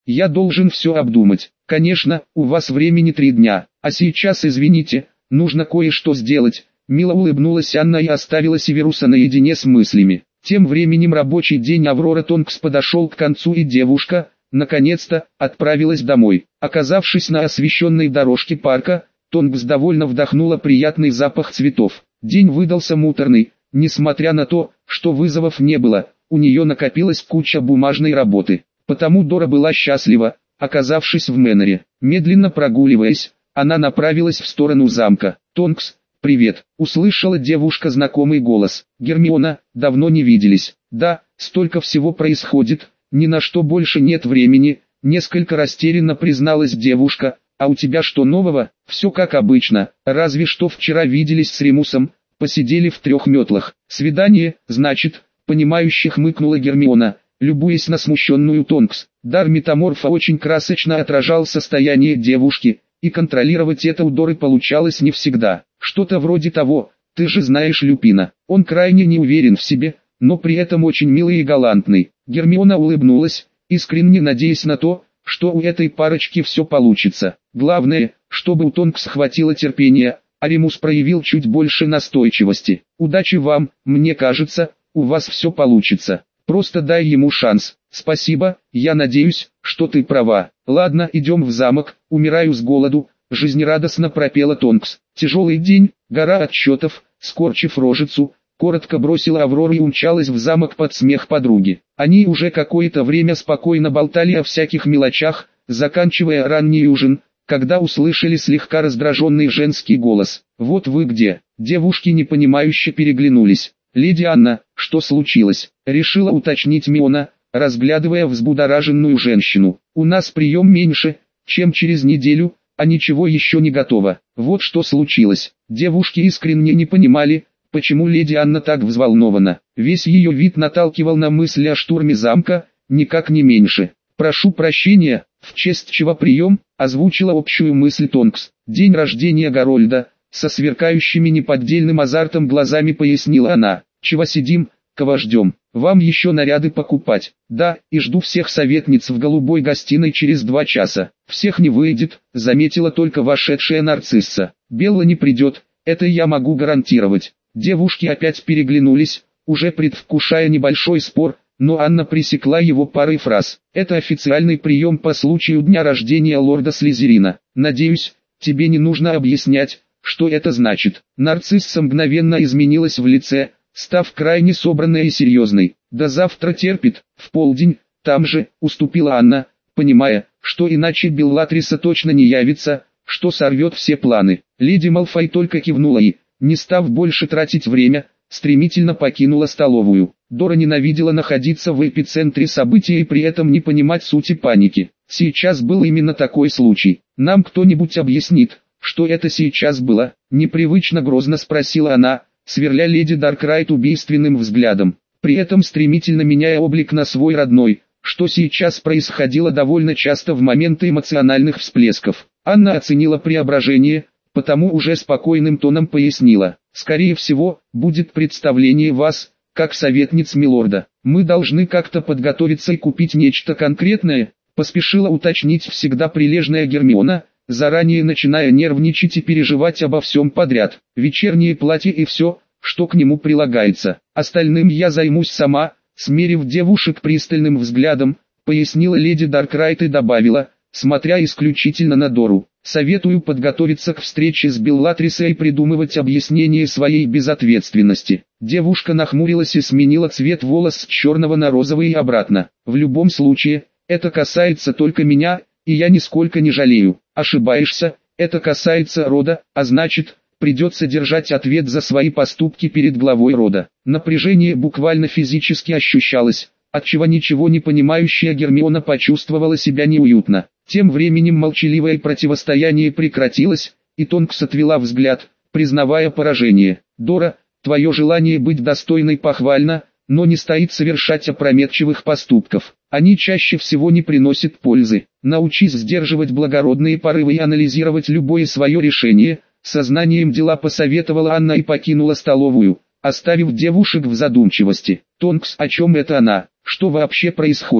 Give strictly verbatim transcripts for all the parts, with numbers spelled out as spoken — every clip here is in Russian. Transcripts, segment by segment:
я должен все обдумать. Конечно, у вас времени три дня, а сейчас извините, нужно кое-что сделать. Мило улыбнулась Анна и оставила Северуса наедине с мыслями. Тем временем рабочий день Аврора Тонкс подошел к концу, и девушка, наконец-то, отправилась домой. Оказавшись на освещенной дорожке парка, Тонкс довольно вдохнула приятный запах цветов. День выдался муторный, несмотря на то, что вызовов не было, у нее накопилась куча бумажной работы. Потому Дора была счастлива, оказавшись в Мэннере. Медленно прогуливаясь, она направилась в сторону замка. «Тонкс, привет!» — услышала девушка знакомый голос. «Гермиона, давно не виделись». «Да, столько всего происходит, ни на что больше нет времени», — несколько растерянно призналась девушка. «А у тебя что нового?» «Все как обычно, разве что вчера виделись с Ремусом, посидели в трех метлах». «Свидание, значит?» — понимающе хмыкнула Гермиона, любуясь на смущенную Тонкс. Дар метаморфа очень красочно отражал состояние девушки, и контролировать это у Доры получалось не всегда. Что-то вроде того: «Ты же знаешь Люпина, он крайне не уверен в себе, но при этом очень милый и галантный». Гермиона улыбнулась, искренне надеясь на то, что у этой парочки все получится. Главное, чтобы у Тонкс хватило терпения, а Ремус проявил чуть больше настойчивости. «Удачи вам, мне кажется, у вас все получится. Просто дай ему шанс». «Спасибо, я надеюсь, что ты права. Ладно, идем в замок, умираю с голоду», — жизнерадостно пропела Тонкс. «Тяжелый день, гора отчетов», — скорчив рожицу, коротко бросила Аврора и умчалась в замок под смех подруги. Они уже какое-то время спокойно болтали о всяких мелочах, заканчивая ранний ужин, когда услышали слегка раздраженный женский голос. «Вот вы где!» Девушки непонимающе переглянулись. «Леди Анна, что случилось?» — решила уточнить Миона, разглядывая взбудораженную женщину. «У нас прием меньше, чем через неделю, а ничего еще не готово». Вот что случилось. Девушки искренне не понимали, почему леди Анна так взволнована. Весь ее вид наталкивал на мысли о штурме замка, никак не меньше. «Прошу прощения, в честь чего прием?» — озвучила общую мысль Тонкс. «День рождения Гарольда», — со сверкающими неподдельным азартом глазами пояснила она. «Чего сидим, кого ждем? Вам еще наряды покупать?» «Да, и жду всех советниц в голубой гостиной через два часа». «Всех не выйдет», — заметила только вошедшая нарцисса. «Белла не придет, это я могу гарантировать». Девушки опять переглянулись, уже предвкушая небольшой спор, но Анна пресекла его парой фраз. «Это официальный прием по случаю дня рождения лорда Слизерина. Надеюсь, тебе не нужно объяснять, что это значит». Нарцисса мгновенно изменилась в лице, став крайне собранной и серьезной. «До завтра терпит, в полдень, там же», — уступила Анна, понимая, что иначе Беллатриса точно не явится, что сорвет все планы. Леди Малфой только кивнула и, не став больше тратить время, стремительно покинула столовую. Дора ненавидела находиться в эпицентре события и при этом не понимать сути паники. Сейчас был именно такой случай. «Нам кто-нибудь объяснит, что это сейчас было?» — непривычно грозно спросила она, сверля леди Даркрайт убийственным взглядом, при этом стремительно меняя облик на свой родной, что сейчас происходило довольно часто в моменты эмоциональных всплесков. Анна оценила преображение, потому уже спокойным тоном пояснила: «Скорее всего, будет представление вас, как советниц милорда. Мы должны как-то подготовиться и купить нечто конкретное», — поспешила уточнить всегда прилежная Гермиона, заранее начиная нервничать и переживать обо всем подряд. «Вечернее платье и все, что к нему прилагается. Остальным я займусь сама», — смерив девушек пристальным взглядом, пояснила леди Даркрайт и добавила, смотря исключительно на Дору: «Советую подготовиться к встрече с Беллатрисой и придумывать объяснение своей безответственности». Девушка нахмурилась и сменила цвет волос с черного на розовый и обратно. «В любом случае, это касается только меня, и я нисколько не жалею». «Ошибаешься, это касается рода, а значит, придется держать ответ за свои поступки перед главой рода». Напряжение буквально физически ощущалось, отчего ничего не понимающая Гермиона почувствовала себя неуютно. Тем временем молчаливое противостояние прекратилось, и Тонкс отвела взгляд, признавая поражение. «Дора, твое желание быть достойной похвально, но не стоит совершать опрометчивых поступков. Они чаще всего не приносят пользы. Научись сдерживать благородные порывы и анализировать любое свое решение», — сознанием дела посоветовала Анна и покинула столовую, оставив девушек в задумчивости. «Тонкс, о чем это она? Что вообще происходит?»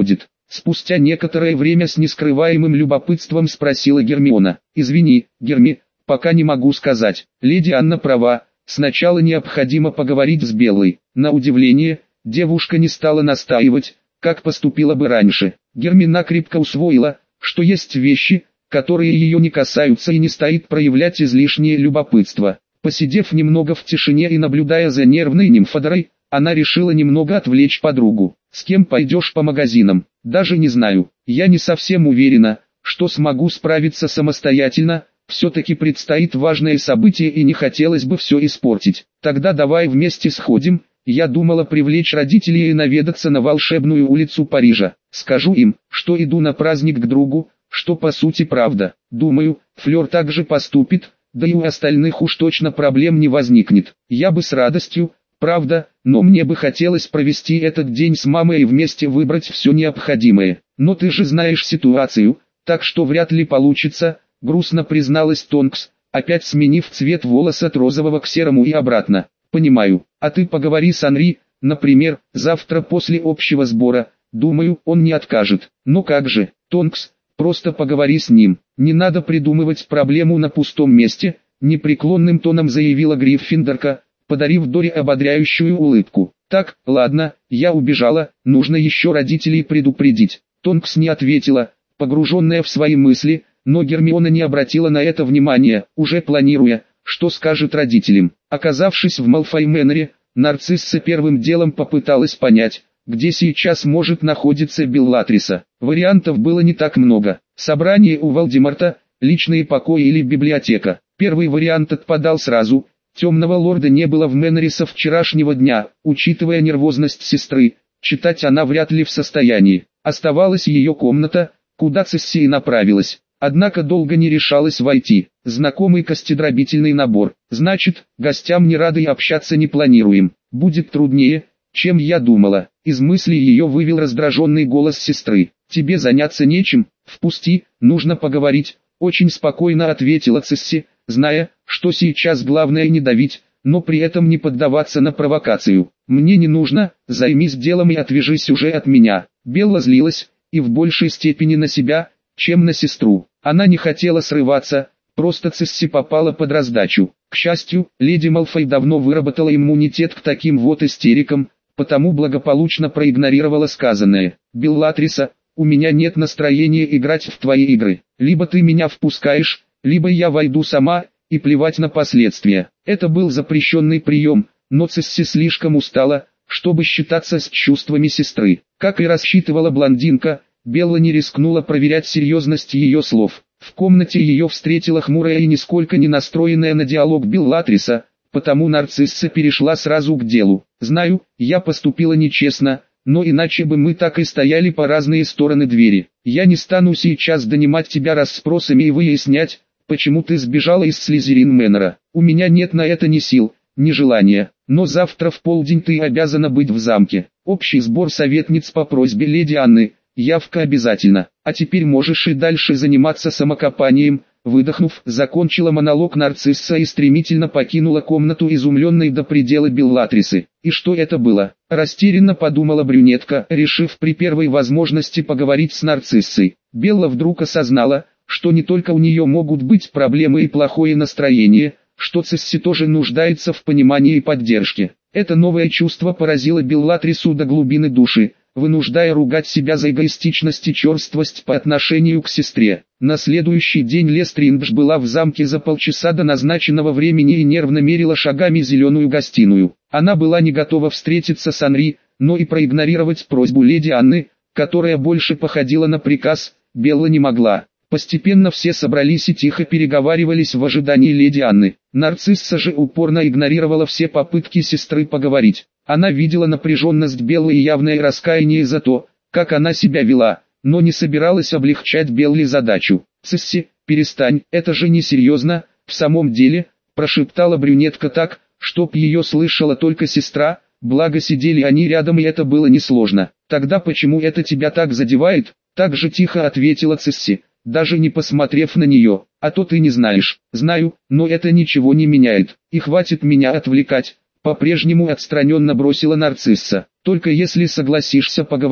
Спустя некоторое время с нескрываемым любопытством спросила Гермиона. «Извини, Герми, пока не могу сказать. Леди Анна права, сначала необходимо поговорить с Беллой». На удивление, девушка не стала настаивать, как поступила бы раньше. Гермиона крепко усвоила, что есть вещи, которые ее не касаются, и не стоит проявлять излишнее любопытство. Посидев немного в тишине и наблюдая за нервной нимфодорой, она решила немного отвлечь подругу. «С кем пойдешь по магазинам?» «Даже не знаю. Я не совсем уверена, что смогу справиться самостоятельно, все-таки предстоит важное событие и не хотелось бы все испортить. Тогда давай вместе сходим». Я думала привлечь родителей и наведаться на волшебную улицу Парижа. Скажу им, что иду на праздник к другу, что по сути правда. Думаю, Флёр также поступит, да и у остальных уж точно проблем не возникнет. Я бы с радостью, правда, но мне бы хотелось провести этот день с мамой и вместе выбрать все необходимое. Но ты же знаешь ситуацию, так что вряд ли получится, грустно призналась Тонкс, опять сменив цвет волос от розового к серому и обратно. Понимаю, а ты поговори с Анри, например, завтра после общего сбора, думаю, он не откажет. Но как же, Тонкс, просто поговори с ним, не надо придумывать проблему на пустом месте, непреклонным тоном заявила Гриффиндорка, подарив Дори ободряющую улыбку. Так, ладно, я убежала, нужно еще родителей предупредить. Тонкс не ответила, погруженная в свои мысли, но Гермиона не обратила на это внимания, уже планируя, что скажет родителям. Оказавшись в Малфой Мэннере, Нарцисса первым делом попыталась понять, где сейчас может находиться Беллатриса. Вариантов было не так много. Собрание у Волдеморта, личные покои или библиотека. Первый вариант отпадал сразу. Темного лорда не было в Мэннере со вчерашнего дня, учитывая нервозность сестры. Читать она вряд ли в состоянии. Оставалась ее комната, куда Цесси и направилась. Однако долго не решалась войти. Знакомый костедробительный набор. Значит, гостям не рады и общаться не планируем. Будет труднее, чем я думала. Из мысли ее вывел раздраженный голос сестры. Тебе заняться нечем? Впусти, нужно поговорить. Очень спокойно ответила Цесси, зная, что сейчас главное не давить, но при этом не поддаваться на провокацию. Мне не нужно, займись делом и отвяжись уже от меня. Белла злилась, и в большей степени на себя, чем на сестру. Она не хотела срываться, просто Цесси попала под раздачу. К счастью, леди Малфой давно выработала иммунитет к таким вот истерикам, потому благополучно проигнорировала сказанное. «Беллатриса, у меня нет настроения играть в твои игры. Либо ты меня впускаешь, либо я войду сама, и плевать на последствия». Это был запрещенный прием, но Цесси слишком устала, чтобы считаться с чувствами сестры. Как и рассчитывала блондинка, Белла не рискнула проверять серьезность ее слов. В комнате ее встретила хмурая и нисколько не настроенная на диалог Беллатриса, потому Нарцисса перешла сразу к делу. «Знаю, я поступила нечестно, но иначе бы мы так и стояли по разные стороны двери. Я не стану сейчас донимать тебя расспросами и выяснять, почему ты сбежала из Слизерин Мэннера. У меня нет на это ни сил, ни желания, но завтра в полдень ты обязана быть в замке. Общий сбор советниц по просьбе леди Анны. Явка обязательно. А теперь можешь и дальше заниматься самокопанием». Выдохнув, закончила монолог Нарцисса и стремительно покинула комнату изумленной до предела Беллатрисы. И что это было? Растерянно подумала брюнетка, решив при первой возможности поговорить с Нарциссой. Белла вдруг осознала, что не только у нее могут быть проблемы и плохое настроение, что Цесси тоже нуждается в понимании и поддержке. Это новое чувство поразило Беллатрису до глубины души, вынуждая ругать себя за эгоистичность и черствость по отношению к сестре. На следующий день Лестриндж была в замке за полчаса до назначенного времени и нервно мерила шагами зеленую гостиную. Она была не готова встретиться с Анри, но и проигнорировать просьбу леди Анны, которая больше походила на приказ, Белла не могла. Постепенно все собрались и тихо переговаривались в ожидании леди Анны. Нарцисса же упорно игнорировала все попытки сестры поговорить. Она видела напряженность Беллы и явное раскаяние за то, как она себя вела, но не собиралась облегчать Белле задачу. «Цесси, перестань, это же несерьезно, в самом деле», прошептала брюнетка так, чтоб ее слышала только сестра, благо сидели они рядом и это было несложно. «Тогда почему это тебя так задевает?» Так же тихо ответила Цесси, даже не посмотрев на нее. «А то ты не знаешь». «Знаю, но это ничего не меняет, и хватит меня отвлекать», по-прежнему отстраненно бросила Нарцисса. «Только если согласишься поговорить».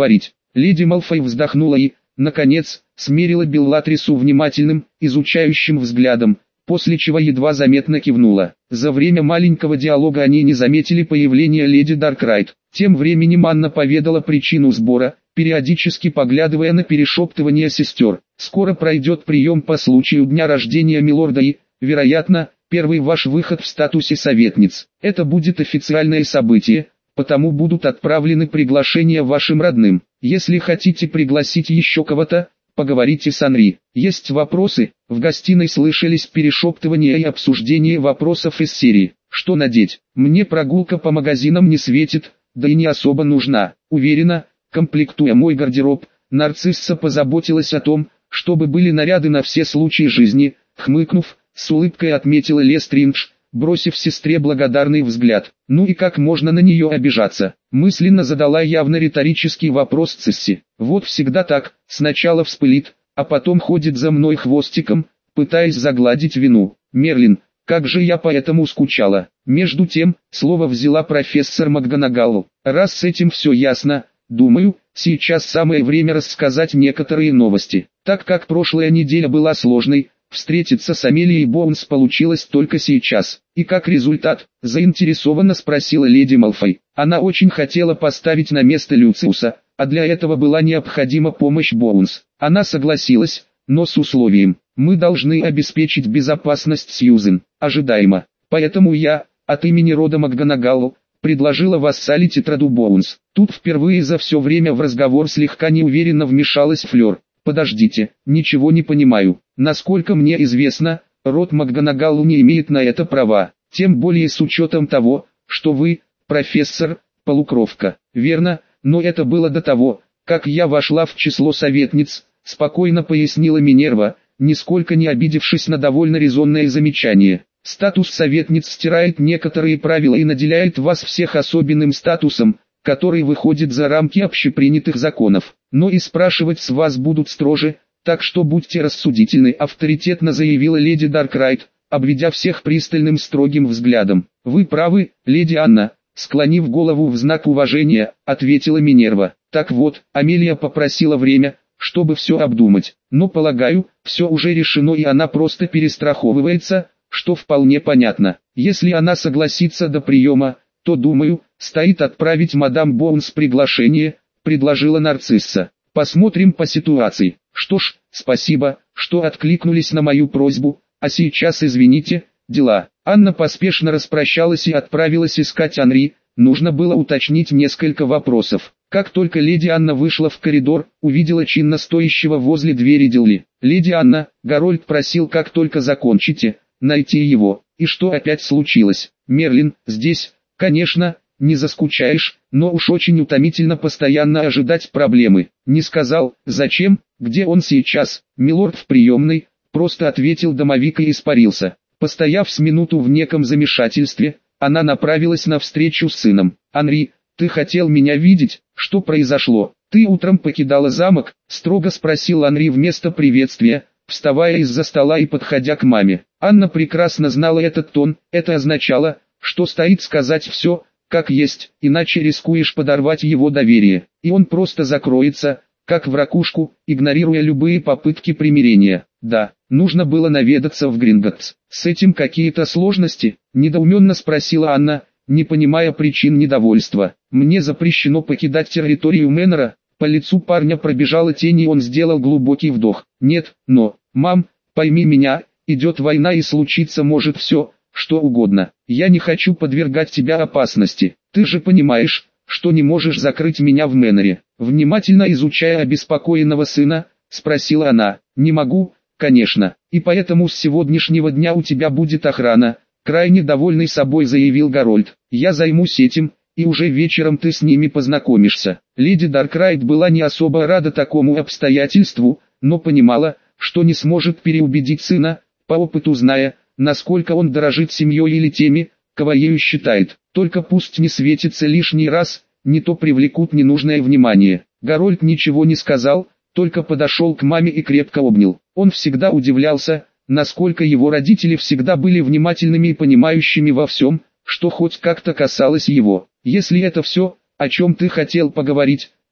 Леди Малфой вздохнула и, наконец, смерила Беллатрису внимательным, изучающим взглядом, после чего едва заметно кивнула. За время маленького диалога они не заметили появления леди Даркрайт. Тем временем Анна поведала причину сбора, периодически поглядывая на перешептывание сестер. «Скоро пройдет прием по случаю дня рождения милорда и, вероятно, первый ваш выход в статусе советниц. Это будет официальное событие, потому будут отправлены приглашения вашим родным. Если хотите пригласить еще кого-то, поговорите с Анри. Есть вопросы?» В гостиной слышались перешептывания и обсуждение вопросов из серии «Что надеть? Мне прогулка по магазинам не светит, да и не особо нужна. Уверена, комплектуя мой гардероб, нарцисса позаботилась о том, чтобы были наряды на все случаи жизни», хмыкнув, с улыбкой отметила Лестриндж, бросив сестре благодарный взгляд. «Ну и как можно на нее обижаться?» Мысленно задала явно риторический вопрос Цисси. «Вот всегда так, сначала вспылит, а потом ходит за мной хвостиком, пытаясь загладить вину. Мерлин, как же я по этому скучала». Между тем, слово взяла профессор МакГонагалл. «Раз с этим все ясно, думаю, сейчас самое время рассказать некоторые новости. Так как прошлая неделя была сложной, встретиться с Амелией Боунс получилось только сейчас. И как результат, заинтересованно спросила леди Малфой. Она очень хотела поставить на место Люциуса, а для этого была необходима помощь Боунс. Она согласилась, но с условием: мы должны обеспечить безопасность Сьюзен. Ожидаемо. Поэтому я, от имени рода МакГонагалл, предложила вассалить Тетраду Боунс. Тут впервые за все время в разговор слегка неуверенно вмешалась Флёр. «Подождите, ничего не понимаю. Насколько мне известно, род МакГонагалл не имеет на это права, тем более с учетом того, что вы, профессор, полукровка». «Верно, но это было до того, как я вошла в число советниц», спокойно пояснила Минерва, нисколько не обидевшись на довольно резонное замечание. «Статус советниц стирает некоторые правила и наделяет вас всех особенным статусом, который выходит за рамки общепринятых законов. Но и спрашивать с вас будут строже, так что будьте рассудительны», авторитетно заявила леди Даркрайт, обведя всех пристальным строгим взглядом. «Вы правы, леди Анна», склонив голову в знак уважения, ответила Минерва. «Так вот, Амелия попросила время, чтобы все обдумать, но, полагаю, все уже решено и она просто перестраховывается, что вполне понятно. Если она согласится до приема, то, думаю, стоит отправить мадам Боунс приглашение», предложила нарцисса. «Посмотрим по ситуации». «Что ж, спасибо, что откликнулись на мою просьбу, а сейчас извините, дела». Анна поспешно распрощалась и отправилась искать Анри, нужно было уточнить несколько вопросов. Как только леди Анна вышла в коридор, увидела чинно стоящего возле двери Дилли. «Леди Анна, Гарольд просил, как только закончите, найти его». «И что опять случилось?» «Мерлин, здесь, конечно, не заскучаешь, но уж очень утомительно постоянно ожидать проблемы». «Не сказал, зачем, где он сейчас?» «Милорд в приемной», просто ответил домовик и испарился. Постояв с минуту в неком замешательстве, она направилась навстречу с сыном. «Анри, ты хотел меня видеть? Что произошло? Ты утром покидала замок?» строго спросил Анри вместо приветствия, вставая из-за стола и подходя к маме. Анна прекрасно знала этот тон, это означало, что стоит сказать все, как есть, иначе рискуешь подорвать его доверие, и он просто закроется, как в ракушку, игнорируя любые попытки примирения. «Да, нужно было наведаться в Гринготтс. С этим какие-то сложности?» – недоуменно спросила Анна, не понимая причин недовольства. «Мне запрещено покидать территорию Мэннера». По лицу парня пробежала тень и он сделал глубокий вдох. «Нет, но, мам, пойми меня, идет война и случиться может все, что угодно. Я не хочу подвергать тебя опасности. Ты же понимаешь, что не можешь закрыть меня в Мэннере». Внимательно изучая обеспокоенного сына, спросила она. «Не могу, конечно, и поэтому с сегодняшнего дня у тебя будет охрана», крайне довольный собой заявил Гарольд. «Я займусь этим, и уже вечером ты с ними познакомишься». Леди Даркрайт была не особо рада такому обстоятельству, но понимала, что не сможет переубедить сына, по опыту зная, насколько он дорожит семьей или теми, кого ею считает. Только пусть не светится лишний раз, не то привлекут ненужное внимание. Гарольд ничего не сказал, только подошел к маме и крепко обнял. Он всегда удивлялся, насколько его родители всегда были внимательными и понимающими во всем, что хоть как-то касалось его. «Если это все, о чем ты хотел поговорить,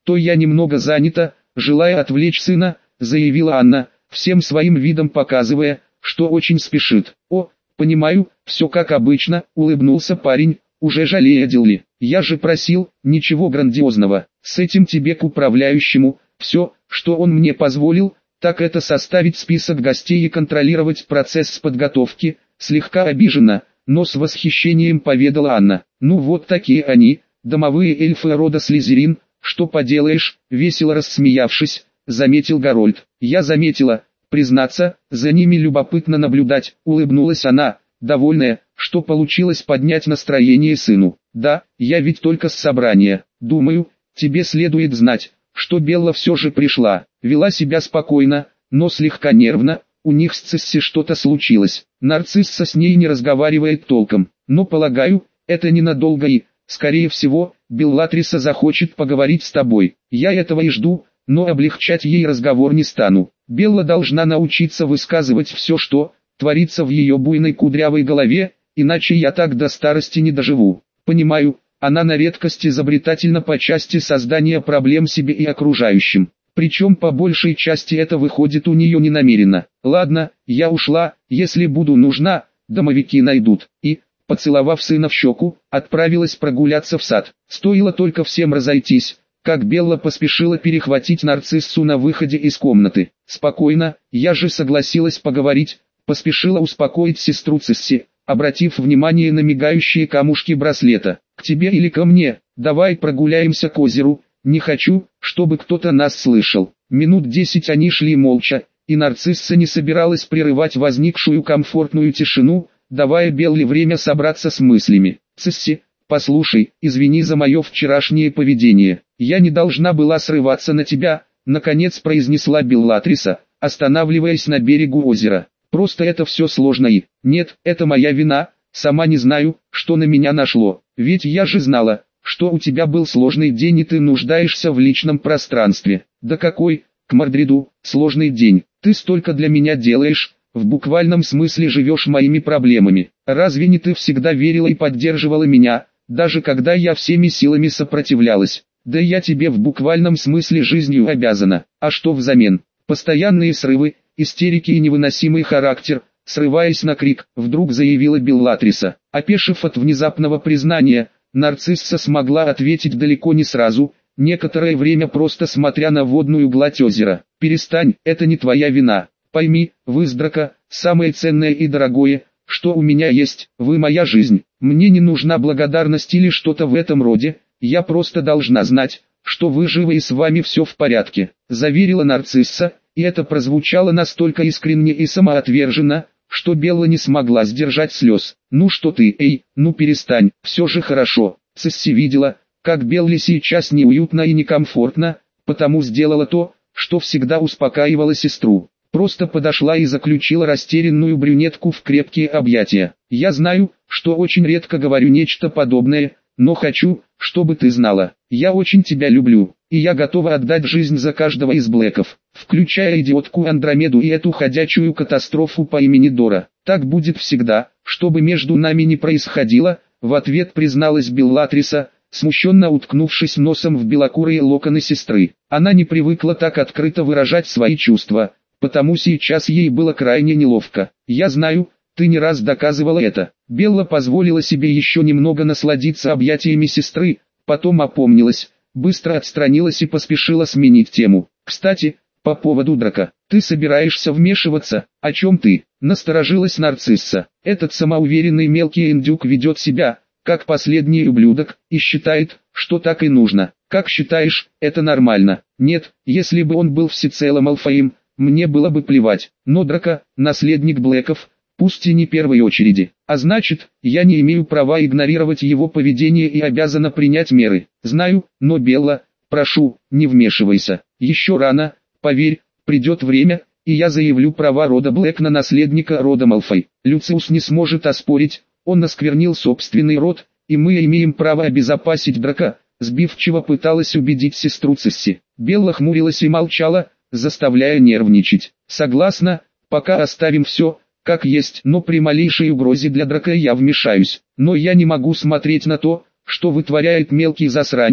то я немного занята, желая отвлечь сына, заявила Анна, всем своим видом показывая, что очень спешит. О, понимаю, все как обычно, улыбнулся парень, уже жалея Дилли. Я же просил, ничего грандиозного, с этим тебе к управляющему, все, что он мне позволил, так это составить список гостей и контролировать процесс подготовки, слегка обижена, но с восхищением поведала Анна. Ну вот такие они, домовые эльфы рода Слизерин, что поделаешь, весело рассмеявшись, заметил Гарольд. Я заметила, признаться, за ними любопытно наблюдать, улыбнулась она, довольная, что получилось поднять настроение сыну. Да, я ведь только с собрания, думаю, тебе следует знать, что Белла все же пришла, вела себя спокойно, но слегка нервно, у них с Цисси что-то случилось. Нарцисса с ней не разговаривает толком, но полагаю, это ненадолго и, скорее всего, Беллатриса захочет поговорить с тобой. Я этого и жду, но облегчать ей разговор не стану. Белла должна научиться высказывать все, что творится в ее буйной кудрявой голове, иначе я так до старости не доживу. Понимаю, она на редкость изобретательна по части создания проблем себе и окружающим. Причем по большей части это выходит у нее ненамеренно. Ладно, я ушла, если буду нужна, домовики найдут. И, поцеловав сына в щеку, отправилась прогуляться в сад. Стоило только всем разойтись, как Белла поспешила перехватить нарциссу на выходе из комнаты. «Спокойно, я же согласилась поговорить», поспешила успокоить сестру Цисси, обратив внимание на мигающие камушки браслета. «К тебе или ко мне? Давай прогуляемся к озеру, не хочу, чтобы кто-то нас слышал». Минут десять они шли молча, и нарцисса не собиралась прерывать возникшую комфортную тишину, давая Белле время собраться с мыслями. «Цисси, послушай, извини за мое вчерашнее поведение. Я не должна была срываться на тебя», наконец произнесла Беллатриса, останавливаясь на берегу озера. «Просто это все сложно и... Нет, это моя вина, сама не знаю, что на меня нашло. Ведь я же знала, что у тебя был сложный день и ты нуждаешься в личном пространстве». «Да какой, к Мордреду, сложный день? Ты столько для меня делаешь, в буквальном смысле живешь моими проблемами. Разве не ты всегда верила и поддерживала меня, даже когда я всеми силами сопротивлялась? Да я тебе в буквальном смысле жизнью обязана. А что взамен? Постоянные срывы, истерики и невыносимый характер», срываясь на крик, вдруг заявила Беллатриса. Опешив от внезапного признания, нарцисса смогла ответить далеко не сразу, некоторое время просто смотря на водную гладь озера. «Перестань, это не твоя вина. Пойми, вы с Драко, самое ценное и дорогое, что у меня есть, вы моя жизнь. Мне не нужна благодарность или что-то в этом роде, я просто должна знать, что вы живы и с вами все в порядке», заверила нарцисса, и это прозвучало настолько искренне и самоотверженно, что Белла не смогла сдержать слез. «Ну что ты, эй, ну перестань, все же хорошо». Цисси видела, как Белле сейчас неуютно и некомфортно, потому сделала то, что всегда успокаивала сестру. Просто подошла и заключила растерянную брюнетку в крепкие объятия. «Я знаю, что очень редко говорю нечто подобное, но хочу, чтобы ты знала, я очень тебя люблю, и я готова отдать жизнь за каждого из Блэков, включая идиотку Андромеду и эту ходячую катастрофу по имени Дора. Так будет всегда, что бы между нами ни происходило», в ответ призналась Беллатриса, смущенно уткнувшись носом в белокурые локоны сестры. Она не привыкла так открыто выражать свои чувства, потому сейчас ей было крайне неловко. «Я знаю, ты не раз доказывала это». Белла позволила себе еще немного насладиться объятиями сестры, потом опомнилась, быстро отстранилась и поспешила сменить тему. «Кстати, по поводу Драко, ты собираешься вмешиваться? О чем ты?» Насторожилась нарцисса. «Этот самоуверенный мелкий индюк ведет себя, как последний ублюдок, и считает, что так и нужно. Как считаешь, это нормально?» «Нет, если бы он был всецело Малфоем, мне было бы плевать, но Драко – наследник Блэков, пусть и не первой очереди, а значит, я не имею права игнорировать его поведение и обязана принять меры. Знаю, но Белла, прошу, не вмешивайся, еще рано, поверь, придет время, и я заявлю права рода Блэк на наследника рода Малфой. Люциус не сможет оспорить, он осквернил собственный род, и мы имеем право обезопасить Драко», сбивчиво пыталась убедить сестру Цисси. Белла хмурилась и молчала, заставляя нервничать. «Согласна, пока оставим все, как есть, но при малейшей угрозе для Драко я вмешаюсь. Но я не могу смотреть на то, что вытворяет мелкий засранец,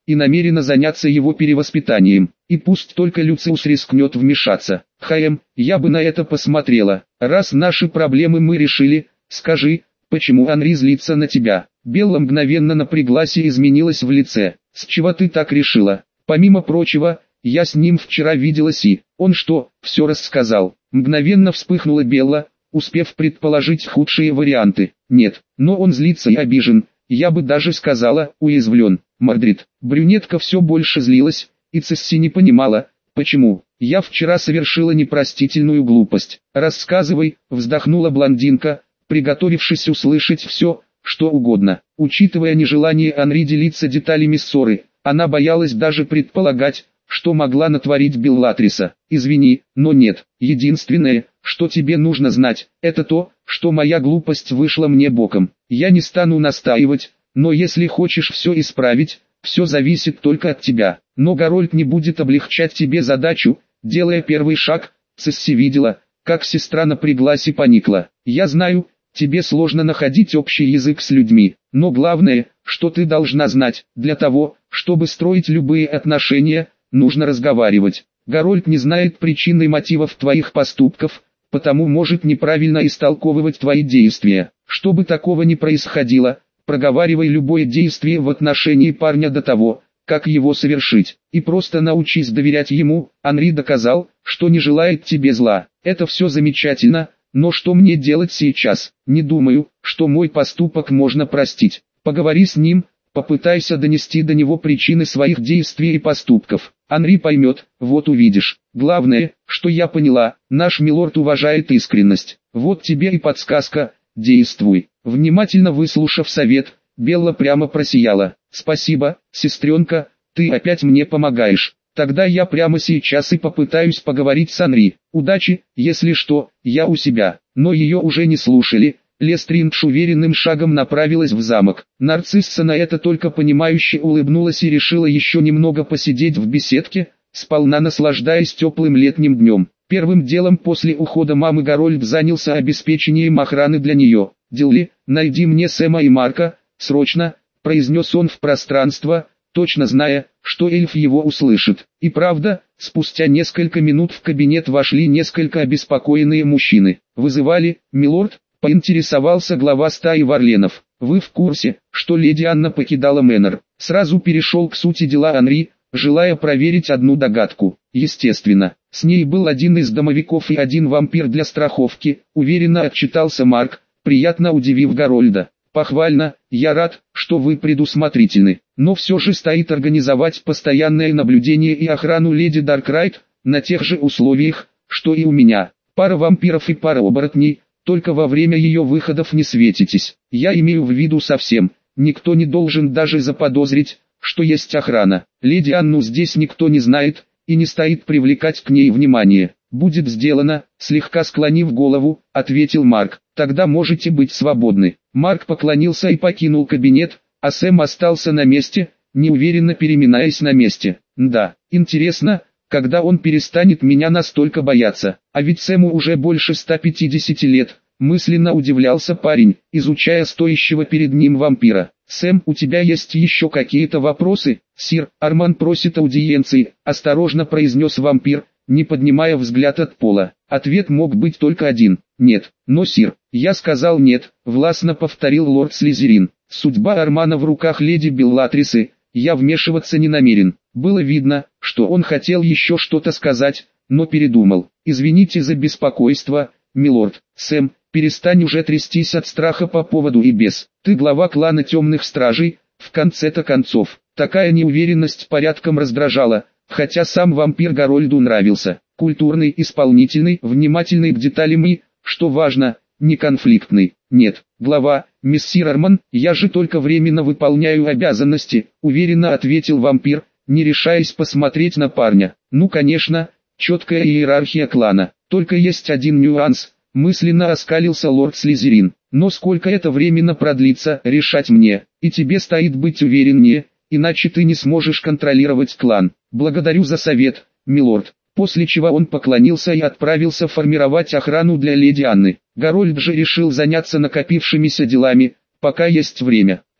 и намерена заняться его перевоспитанием. И пусть только Люциус рискнет вмешаться. Хэм, я бы на это посмотрела. Раз наши проблемы мы решили, скажи, почему Анри злится на тебя? Белла мгновенно напряглась и изменилась в лице. С чего ты так решила? Помимо прочего, я с ним вчера виделась и... Он что, все рассказал? Мгновенно вспыхнула Белла, успев предположить худшие варианты. Нет, но он злится и обижен, я бы даже сказала, уязвлен. Мардрид, брюнетка все больше злилась, и Цесси не понимала, почему. Я вчера совершила непростительную глупость. Рассказывай, вздохнула блондинка, приготовившись услышать все, что угодно. Учитывая нежелание Анри делиться деталями ссоры, она боялась даже предполагать, что могла натворить Беллатриса. Извини, но нет. Единственное, что тебе нужно знать, это то, что моя глупость вышла мне боком. Я не стану настаивать, но если хочешь все исправить, все зависит только от тебя. Но Гарольд не будет облегчать тебе задачу, делая первый шаг. Цесси видела, как сестра напряглась и поникла. Я знаю, тебе сложно находить общий язык с людьми, но главное, что ты должна знать, для того, чтобы строить любые отношения, нужно разговаривать. Гарольд не знает причин и мотивов твоих поступков, потому может неправильно истолковывать твои действия. Чтобы такого не происходило, проговаривай любое действие в отношении парня до того, как его совершить, и просто научись доверять ему. Анри доказал, что не желает тебе зла. Это все замечательно, но что мне делать сейчас? Не думаю, что мой поступок можно простить. Поговори с ним, попытайся донести до него причины своих действий и поступков. Анри поймет, вот увидишь. Главное, что я поняла, наш милорд уважает искренность. Вот тебе и подсказка, действуй. Внимательно выслушав совет, Белла прямо просияла. Спасибо, сестренка, ты опять мне помогаешь. Тогда я прямо сейчас и попытаюсь поговорить с Анри. Удачи, если что, я у себя. Но ее уже не слушали. Лестриндж уверенным шагом направилась в замок. Нарцисса на это только понимающе улыбнулась и решила еще немного посидеть в беседке, сполна наслаждаясь теплым летним днем. Первым делом после ухода мамы Гарольд занялся обеспечением охраны для нее. «Дилли, найди мне Сэма и Марка, срочно», — произнес он в пространство, точно зная, что эльф его услышит. И правда, спустя несколько минут в кабинет вошли несколько обеспокоенные мужчины. «Вызывали, милорд?» — поинтересовался глава стаи варленов. «Вы в курсе, что леди Анна покидала Мэннер?» Сразу перешел к сути дела Анри, желая проверить одну догадку. Естественно, с ней был один из домовиков и один вампир для страховки, уверенно отчитался Марк, приятно удивив Гарольда. «Похвально, я рад, что вы предусмотрительны, но все же стоит организовать постоянное наблюдение и охрану леди Даркрайт, на тех же условиях, что и у меня. Пара вампиров и пара оборотней, только во время ее выходов не светитесь. Я имею в виду совсем, никто не должен даже заподозрить, что есть охрана. Леди Анну здесь никто не знает, и не стоит привлекать к ней внимание». «Будет сделано», слегка склонив голову, ответил Марк. «Тогда можете быть свободны». Марк поклонился и покинул кабинет, а Сэм остался на месте, неуверенно переминаясь на месте. «Да, интересно, когда он перестанет меня настолько бояться, а ведь Сэму уже больше ста пятидесяти лет», мысленно удивлялся парень, изучая стоящего перед ним вампира. «Сэм, у тебя есть еще какие-то вопросы?» «Сир, Арман просит аудиенции», осторожно произнес вампир, не поднимая взгляд от пола. Ответ мог быть только один – нет. «Но, сир, я сказал нет», – властно повторил лорд Слизерин. «Судьба Армана в руках леди Беллатрисы, я вмешиваться не намерен». Было видно, что он хотел еще что-то сказать, но передумал. «Извините за беспокойство, милорд». «Сэм, перестань уже трястись от страха по поводу и без. Ты глава клана Темных Стражей, в конце-то концов». Такая неуверенность порядком раздражала, хотя сам вампир Гарольду нравился. Культурный, исполнительный, внимательный к деталям и, что важно, не конфликтный. «Нет, глава, мессир Арман, я же только временно выполняю обязанности», уверенно ответил вампир, не решаясь посмотреть на парня. «Ну конечно, четкая иерархия клана. Только есть один нюанс», мысленно оскалился лорд Слизерин. «Но сколько это временно продлится, решать мне, и тебе стоит быть увереннее, иначе ты не сможешь контролировать клан. Благодарю за совет, милорд». После чего он поклонился и отправился формировать охрану для леди Анны. Гарольд же решил заняться накопившимися делами, пока есть время.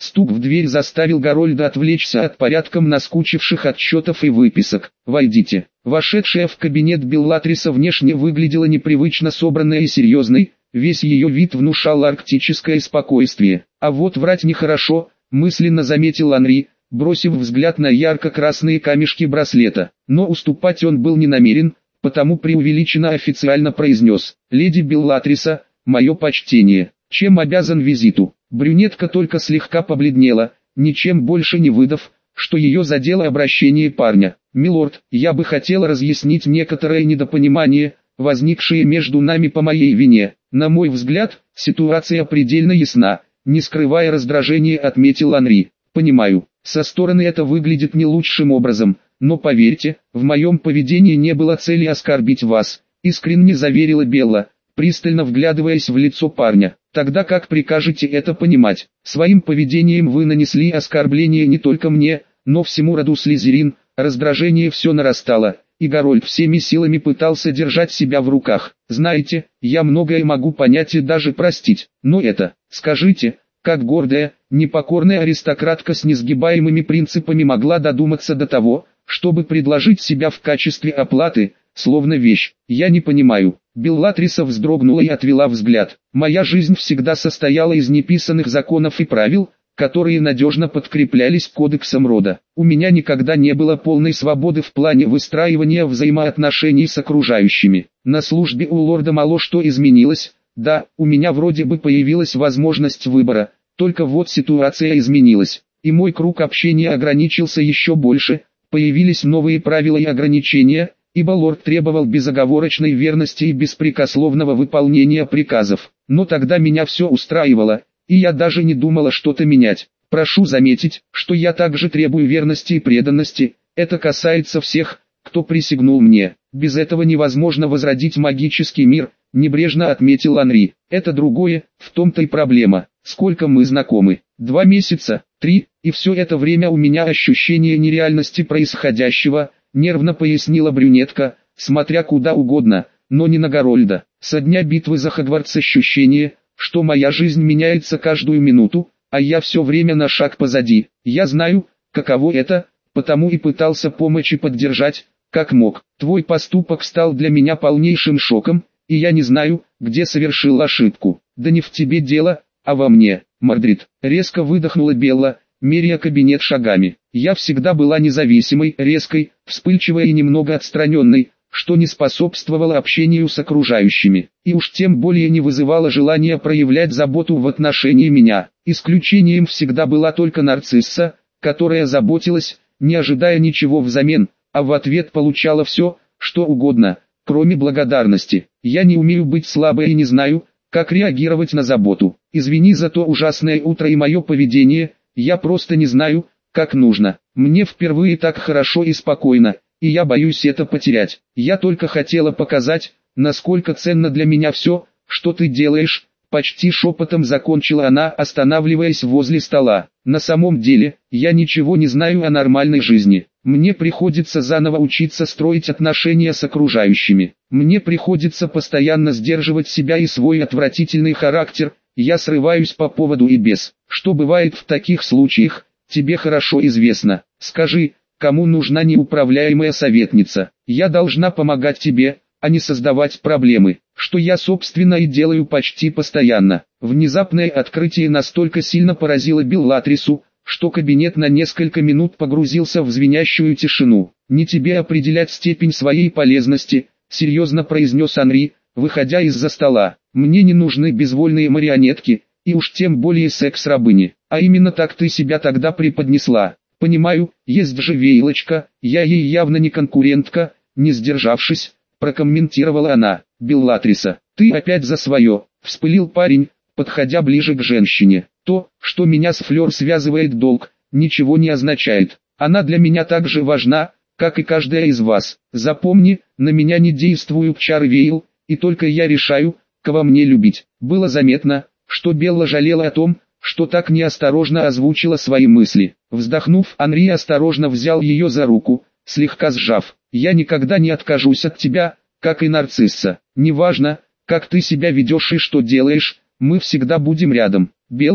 Стук в дверь заставил Гарольда отвлечься от порядком наскучивших отчетов и выписок. «Войдите». Вошедшая в кабинет Беллатриса внешне выглядела непривычно собранной и серьезной, весь ее вид внушал арктическое спокойствие. А вот врать нехорошо, мысленно заметил Анри, бросив взгляд на ярко-красные камешки браслета. Но уступать он был не намерен, потому преувеличенно официально произнес: «Леди Беллатриса, мое почтение. Чем обязан визиту?» Брюнетка только слегка побледнела, ничем больше не выдав, что ее задело обращение парня. «Милорд, я бы хотел разъяснить некоторое недопонимание, возникшее между нами по моей вине. На мой взгляд, ситуация предельно ясна», не скрывая раздражения, отметил Анри. «Понимаю, со стороны это выглядит не лучшим образом, но поверьте, в моем поведении не было цели оскорбить вас», искренне заверила Белла, пристально вглядываясь в лицо парня. «Тогда как прикажете это понимать? Своим поведением вы нанесли оскорбление не только мне, но всему роду Слизерин». Раздражение все нарастало, и Гарольд всеми силами пытался держать себя в руках. «Знаете, я многое могу понять и даже простить, но это, скажите, как гордая, непокорная аристократка с несгибаемыми принципами могла додуматься до того, чтобы предложить себя в качестве оплаты, словно вещь? Я не понимаю». Беллатриса вздрогнула и отвела взгляд. «Моя жизнь всегда состояла из неписанных законов и правил, которые надежно подкреплялись кодексом рода. У меня никогда не было полной свободы в плане выстраивания взаимоотношений с окружающими. На службе у лорда мало что изменилось. Да, у меня вроде бы появилась возможность выбора, только вот ситуация изменилась, и мой круг общения ограничился еще больше, появились новые правила и ограничения, ибо лорд требовал безоговорочной верности и беспрекословного выполнения приказов. Но тогда меня все устраивало, и я даже не думала что-то менять. Прошу заметить, что я также требую верности и преданности, это касается всех, кто присягнул мне. Без этого невозможно возродить магический мир», небрежно отметил Анри. «Это другое, в том-то и проблема. Сколько мы знакомы? Два месяца, три, и все это время у меня ощущение нереальности происходящего», нервно пояснила брюнетка, смотря куда угодно, но не на Гарольда. «Со дня битвы за Хогвартс ощущение, что моя жизнь меняется каждую минуту, а я все время на шаг позади. Я знаю, каково это, потому и пытался помочь и поддержать, как мог. Твой поступок стал для меня полнейшим шоком, и я не знаю, где совершил ошибку. Да не в тебе дело, а во мне, Мордрид». Резко выдохнула Белла, меряя кабинет шагами. «Я всегда была независимой, резкой, вспыльчивой и немного отстраненной, что не способствовало общению с окружающими, и уж тем более не вызывало желания проявлять заботу в отношении меня. Исключением всегда была только Нарцисса, которая заботилась, не ожидая ничего взамен, а в ответ получала все, что угодно, кроме благодарности. Я не умею быть слабой и не знаю, как реагировать на заботу. Извини за то ужасное утро и мое поведение, я просто не знаю, как нужно. Мне впервые так хорошо и спокойно, и я боюсь это потерять. Я только хотела показать, насколько ценно для меня все, что ты делаешь», почти шепотом закончила она, останавливаясь возле стола. «На самом деле, я ничего не знаю о нормальной жизни. Мне приходится заново учиться строить отношения с окружающими. Мне приходится постоянно сдерживать себя и свой отвратительный характер. Я срываюсь по поводу и без. Что бывает в таких случаях, тебе хорошо известно. Скажи, кому нужна неуправляемая советница? Я должна помогать тебе, а не создавать проблемы, что я собственно и делаю почти постоянно». Внезапное открытие настолько сильно поразило Беллатрису, что кабинет на несколько минут погрузился в звенящую тишину. «Не тебе определять степень своей полезности», серьезно произнес Анри, выходя из-за стола. «Мне не нужны безвольные марионетки, и уж тем более секс-рабыни. А именно так ты себя тогда преподнесла. Понимаю, есть же Вейлочка, я ей явно не конкурентка», не сдержавшись, прокомментировала она. «Беллатриса, ты опять за свое», вспылил парень, подходя ближе к женщине. «То, что меня с Флёр связывает долг, ничего не означает. Она для меня так же важна, как и каждая из вас. Запомни, на меня не действуют чары Вейл, и только я решаю, кого мне любить». Было заметно, что Белла жалела о том, что так неосторожно озвучила свои мысли. Вздохнув, Анри осторожно взял ее за руку, слегка сжав. «Я никогда не откажусь от тебя, как и Нарцисса. Неважно, как ты себя ведешь и что делаешь, мы всегда будем рядом». «Белла,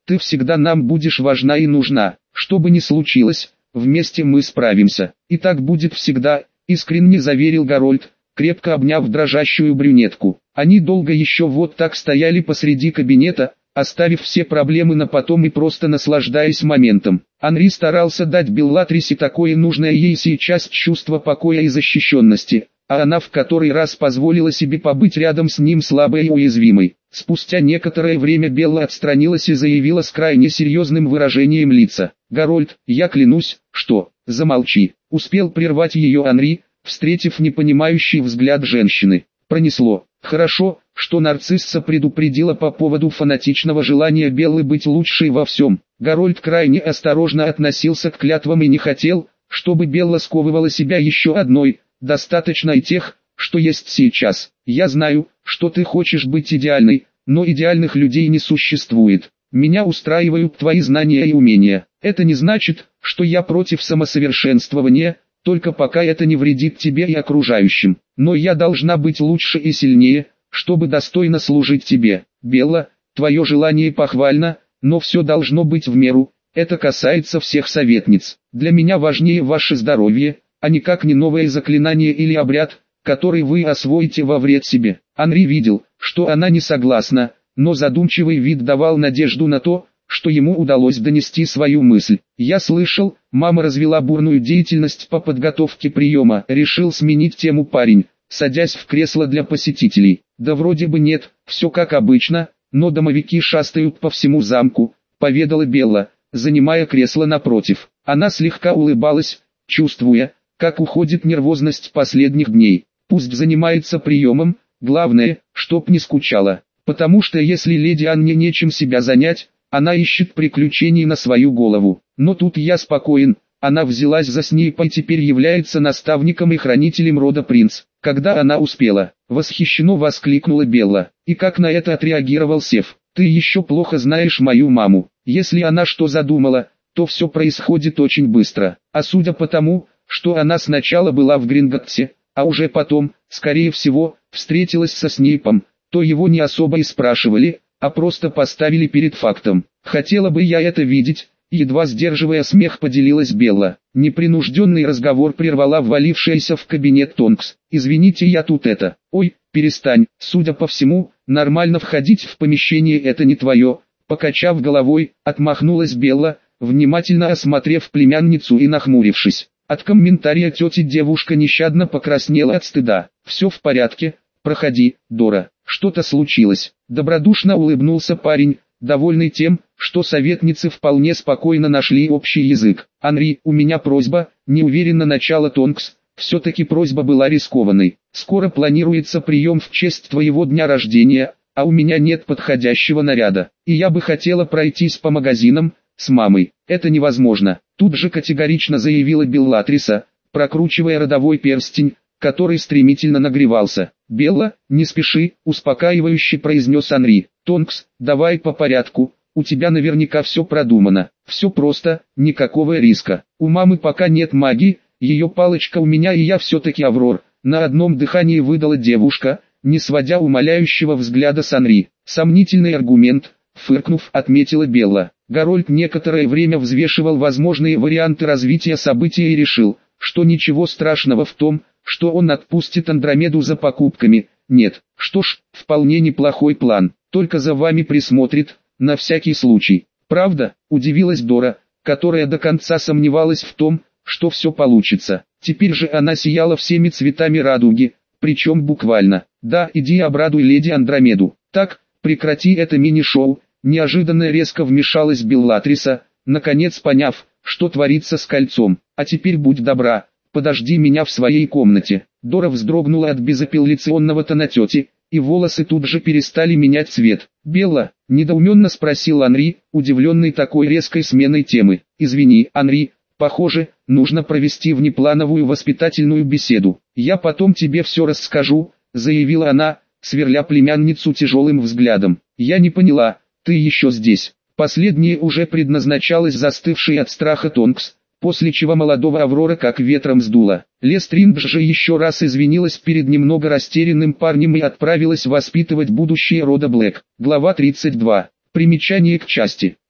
ты всегда нам будешь важна и нужна. Что бы ни случилось, вместе мы справимся. И так будет всегда, искренне заверил Гарольд, крепко обняв дрожащую брюнетку. Они долго еще вот так стояли посреди кабинета, оставив все проблемы на потом и просто наслаждаясь моментом. Анри старался дать Беллатрисе такое нужное ей сейчас чувство покоя и защищенности, а она в который раз позволила себе побыть рядом с ним слабой и уязвимой. Спустя некоторое время Белла отстранилась и заявила с крайне серьезным выражением лица: «Гарольд, я клянусь, что...» «Замолчи», — успел прервать ее Анри, встретив непонимающий взгляд женщины. Пронесло. Хорошо, что нарцисса предупредила по поводу фанатичного желания Беллы быть лучшей во всем. Гарольд крайне осторожно относился к клятвам и не хотел, чтобы Белла сковывала себя еще одной, достаточно и тех, что есть сейчас. Я знаю, что ты хочешь быть идеальной, но идеальных людей не существует. Меня устраивают твои знания и умения. Это не значит, что я против самосовершенствования, только пока это не вредит тебе и окружающим. Но я должна быть лучше и сильнее, чтобы достойно служить тебе. Белла, твое желание похвально, но все должно быть в меру. Это касается всех советниц. Для меня важнее ваше здоровье, а никак не новое заклинание или обряд, который вы освоите во вред себе. Анри видел, что она не согласна, но задумчивый вид давал надежду на то, что ему удалось донести свою мысль. «Я слышал, мама развела бурную деятельность по подготовке приема», — решил сменить тему парень, садясь в кресло для посетителей. «Да вроде бы нет, все как обычно, но домовики шастают по всему замку», — поведала Белла, занимая кресло напротив. Она слегка улыбалась, чувствуя, как уходит нервозность последних дней. «Пусть занимается приемом, главное, чтоб не скучала, потому что если леди Анне нечем себя занять, она ищет приключений на свою голову. Но тут я спокоен, она взялась за Снейпа и теперь является наставником и хранителем рода принц». Когда она успела, восхищенно воскликнула Белла. И как на это отреагировал Сев? «Ты еще плохо знаешь мою маму. Если она что задумала, то все происходит очень быстро. А судя по тому, что она сначала была в Гринготтсе, а уже потом, скорее всего, встретилась со Снейпом, то его не особо и спрашивали, а просто поставили перед фактом. Хотела бы я это видеть», — едва сдерживая смех, поделилась Белла. Непринужденный разговор прервала ввалившаяся в кабинет Тонкс. «Извините, я тут это...» «Ой, перестань, судя по всему, нормально входить в помещение это не твое», — покачав головой, отмахнулась Белла, внимательно осмотрев племянницу и нахмурившись. От комментария тети девушка нещадно покраснела от стыда. «Все в порядке, проходи, Дора, что-то случилось?» Добродушно улыбнулся парень, довольный тем, что советницы вполне спокойно нашли общий язык. «Анри, у меня просьба», — неуверенно начала Тонкс. Все-таки просьба была рискованной. «Скоро планируется прием в честь твоего дня рождения, а у меня нет подходящего наряда. И я бы хотела пройтись по магазинам с мамой». «Это невозможно», — тут же категорично заявила Беллатриса, прокручивая родовой перстень, который стремительно нагревался. «Белла, не спеши», — успокаивающе произнес Анри. «Тонкс, давай по порядку, у тебя наверняка все продумано. Все просто, никакого риска. У мамы пока нет магии, ее палочка у меня и я все-таки Аврор», — на одном дыхании выдала девушка, не сводя умоляющего взгляда с Анри. «Сомнительный аргумент», — фыркнув, отметила Белла. Гарольд некоторое время взвешивал возможные варианты развития событий и решил, что ничего страшного в том, что он отпустит Андромеду за покупками. Нет, что ж, вполне неплохой план, только за вами присмотрит, на всякий случай. «Правда?» – удивилась Дора, которая до конца сомневалась в том, что все получится. Теперь же она сияла всеми цветами радуги, причем буквально. «Да, иди обрадуй леди Андромеду». «Так, прекрати это мини-шоу», – неожиданно резко вмешалась Беллатриса, наконец поняв, что творится с кольцом. «А теперь будь добра, подожди меня в своей комнате». Дора вздрогнула от безапелляционного тона тети, и волосы тут же перестали менять цвет. «Белла?» – недоуменно спросил Анри, удивленный такой резкой сменой темы. «Извини, Анри, похоже, нужно провести внеплановую воспитательную беседу. Я потом тебе все расскажу», – заявила она, сверля племянницу тяжелым взглядом. «Я не поняла, ты еще здесь?» Последнее уже предназначалось застывшей от страха Тонкс, после чего молодого Аврора как ветром сдуло. Лестриндж же еще раз извинилась перед немного растерянным парнем и отправилась воспитывать будущее рода Блэк. Глава тридцать два. Примечание к части.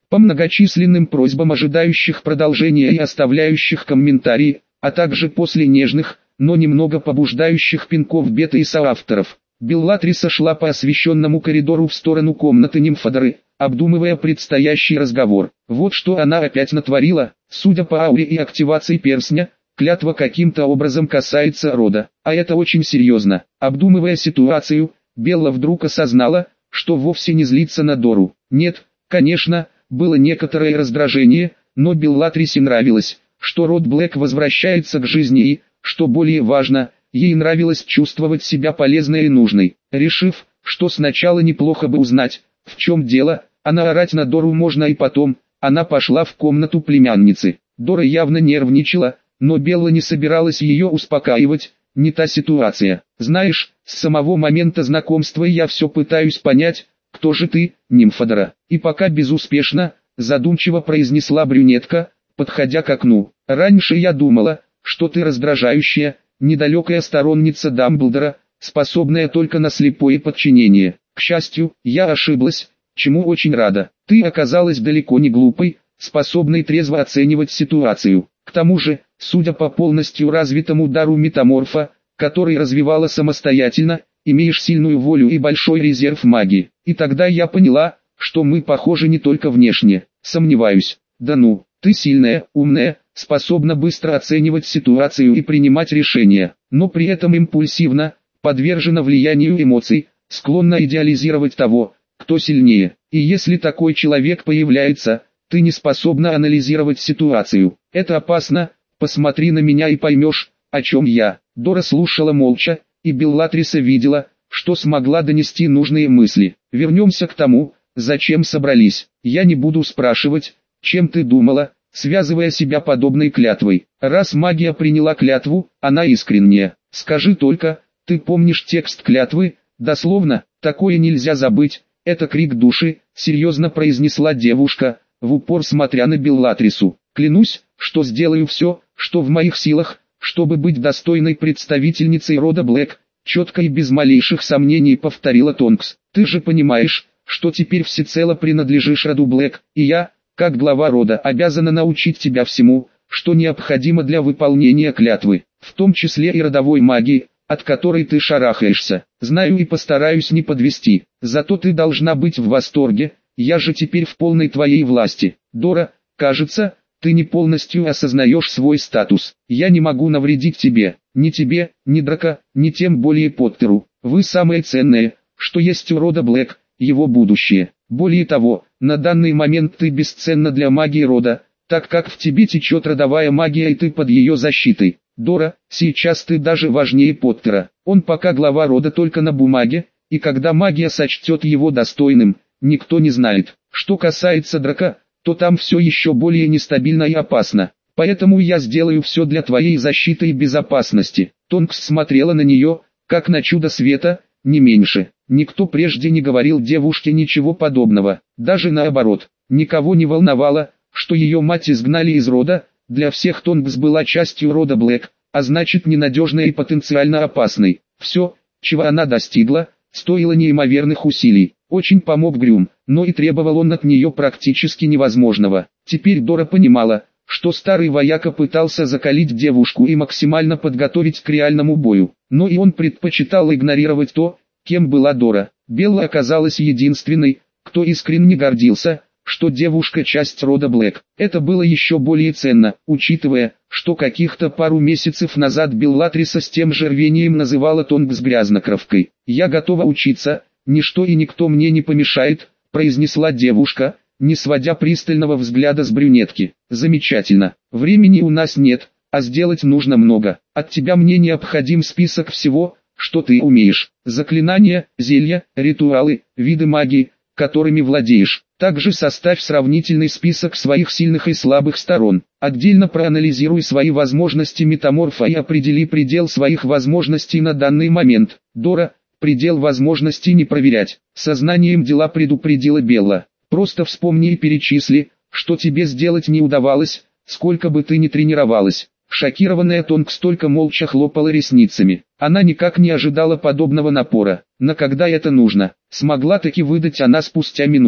По многочисленным просьбам ожидающих продолжения и оставляющих комментарии, а также после нежных, но немного побуждающих пинков бета и соавторов, Беллатриса шла по освещенному коридору в сторону комнаты нимфодоры, обдумывая предстоящий разговор. Вот что она опять натворила. Судя по ауре и активации перстня, клятва каким-то образом касается рода, а это очень серьезно. Обдумывая ситуацию, Белла вдруг осознала, что вовсе не злится на Дору. Нет, конечно, было некоторое раздражение, но Беллатрисе нравилось, что род Блэк возвращается к жизни и, что более важно, ей нравилось чувствовать себя полезной и нужной. Решив, что сначала неплохо бы узнать, в чем дело, а наорать на Дору можно и потом, она пошла в комнату племянницы. Дора явно нервничала, но Белла не собиралась ее успокаивать, не та ситуация. Знаешь, с самого момента знакомства я все пытаюсь понять, кто же ты, нимфодора. И пока безуспешно, задумчиво произнесла брюнетка, подходя к окну. Раньше я думала, что ты раздражающая, недалекая сторонница Дамблдора, способная только на слепое подчинение. К счастью, я ошиблась, чему очень рада. Ты оказалась далеко не глупой, способной трезво оценивать ситуацию. К тому же, судя по полностью развитому дару метаморфа, который развивала самостоятельно, имеешь сильную волю и большой резерв магии. И тогда я поняла, что мы похожи не только внешне. Сомневаюсь. Да ну, ты сильная, умная, способна быстро оценивать ситуацию и принимать решения, но при этом импульсивно, подвержена влиянию эмоций, склонна идеализировать того, кто сильнее. И если такой человек появляется, ты не способна анализировать ситуацию. Это опасно, посмотри на меня и поймешь, о чем я. Дора слушала молча, и Беллатриса видела, что смогла донести нужные мысли. Вернемся к тому, зачем собрались. Я не буду спрашивать, чем ты думала, связывая себя подобной клятвой. Раз магия приняла клятву, она искренняя. Скажи только, ты помнишь текст клятвы? Дословно, такое нельзя забыть, это крик души, серьезно произнесла девушка, в упор смотря на Беллатрису. Клянусь, что сделаю все, что в моих силах, чтобы быть достойной представительницей рода Блэк, четко и без малейших сомнений повторила Тонкс. Ты же понимаешь, что теперь всецело принадлежишь роду Блэк, и я, как глава рода, обязана научить тебя всему, что необходимо для выполнения клятвы, в том числе и родовой магии, от которой ты шарахаешься. Знаю и постараюсь не подвести. Зато ты должна быть в восторге, я же теперь в полной твоей власти. Дора, кажется, ты не полностью осознаешь свой статус. Я не могу навредить тебе, ни тебе, ни Драко, ни тем более Поттеру. Вы самое ценное, что есть у рода Блэк, его будущее. Более того, на данный момент ты бесценна для магии рода, так как в тебе течет родовая магия и ты под ее защитой. Дора, сейчас ты даже важнее Поттера. Он пока глава рода только на бумаге, и когда магия сочтет его достойным, никто не знает. Что касается Драко, то там все еще более нестабильно и опасно. Поэтому я сделаю все для твоей защиты и безопасности. Тонкс смотрела на нее, как на чудо света, не меньше. Никто прежде не говорил девушке ничего подобного. Даже наоборот, никого не волновало, что ее мать изгнали из рода. Для всех Тонкс была частью рода Блэк, а значит ненадежной и потенциально опасной. Все, чего она достигла, стоило неимоверных усилий. Очень помог Грюм, но и требовал он от нее практически невозможного. Теперь Дора понимала, что старый вояка пытался закалить девушку и максимально подготовить к реальному бою. Но и он предпочитал игнорировать то, кем была Дора. Белла оказалась единственной, кто искренне гордился, что девушка часть рода Блэк. Это было еще более ценно, учитывая, что каких-то пару месяцев назад Беллатриса с тем же рвением называла Тонкс грязнокровкой. «Я готова учиться, ничто и никто мне не помешает», произнесла девушка, не сводя пристального взгляда с брюнетки. «Замечательно. Времени у нас нет, а сделать нужно много. От тебя мне необходим список всего, что ты умеешь. Заклинания, зелья, ритуалы, виды магии, которыми владеешь. Также составь сравнительный список своих сильных и слабых сторон. Отдельно проанализируй свои возможности метаморфа и определи предел своих возможностей на данный момент. Дора, предел возможностей не проверять. Сознанием дела предупредила Белла. Просто вспомни и перечисли, что тебе сделать не удавалось, сколько бы ты ни тренировалась. Шокированная Тонкс только молча хлопала ресницами. Она никак не ожидала подобного напора. Но когда это нужно, смогла таки выдать она спустя минуту.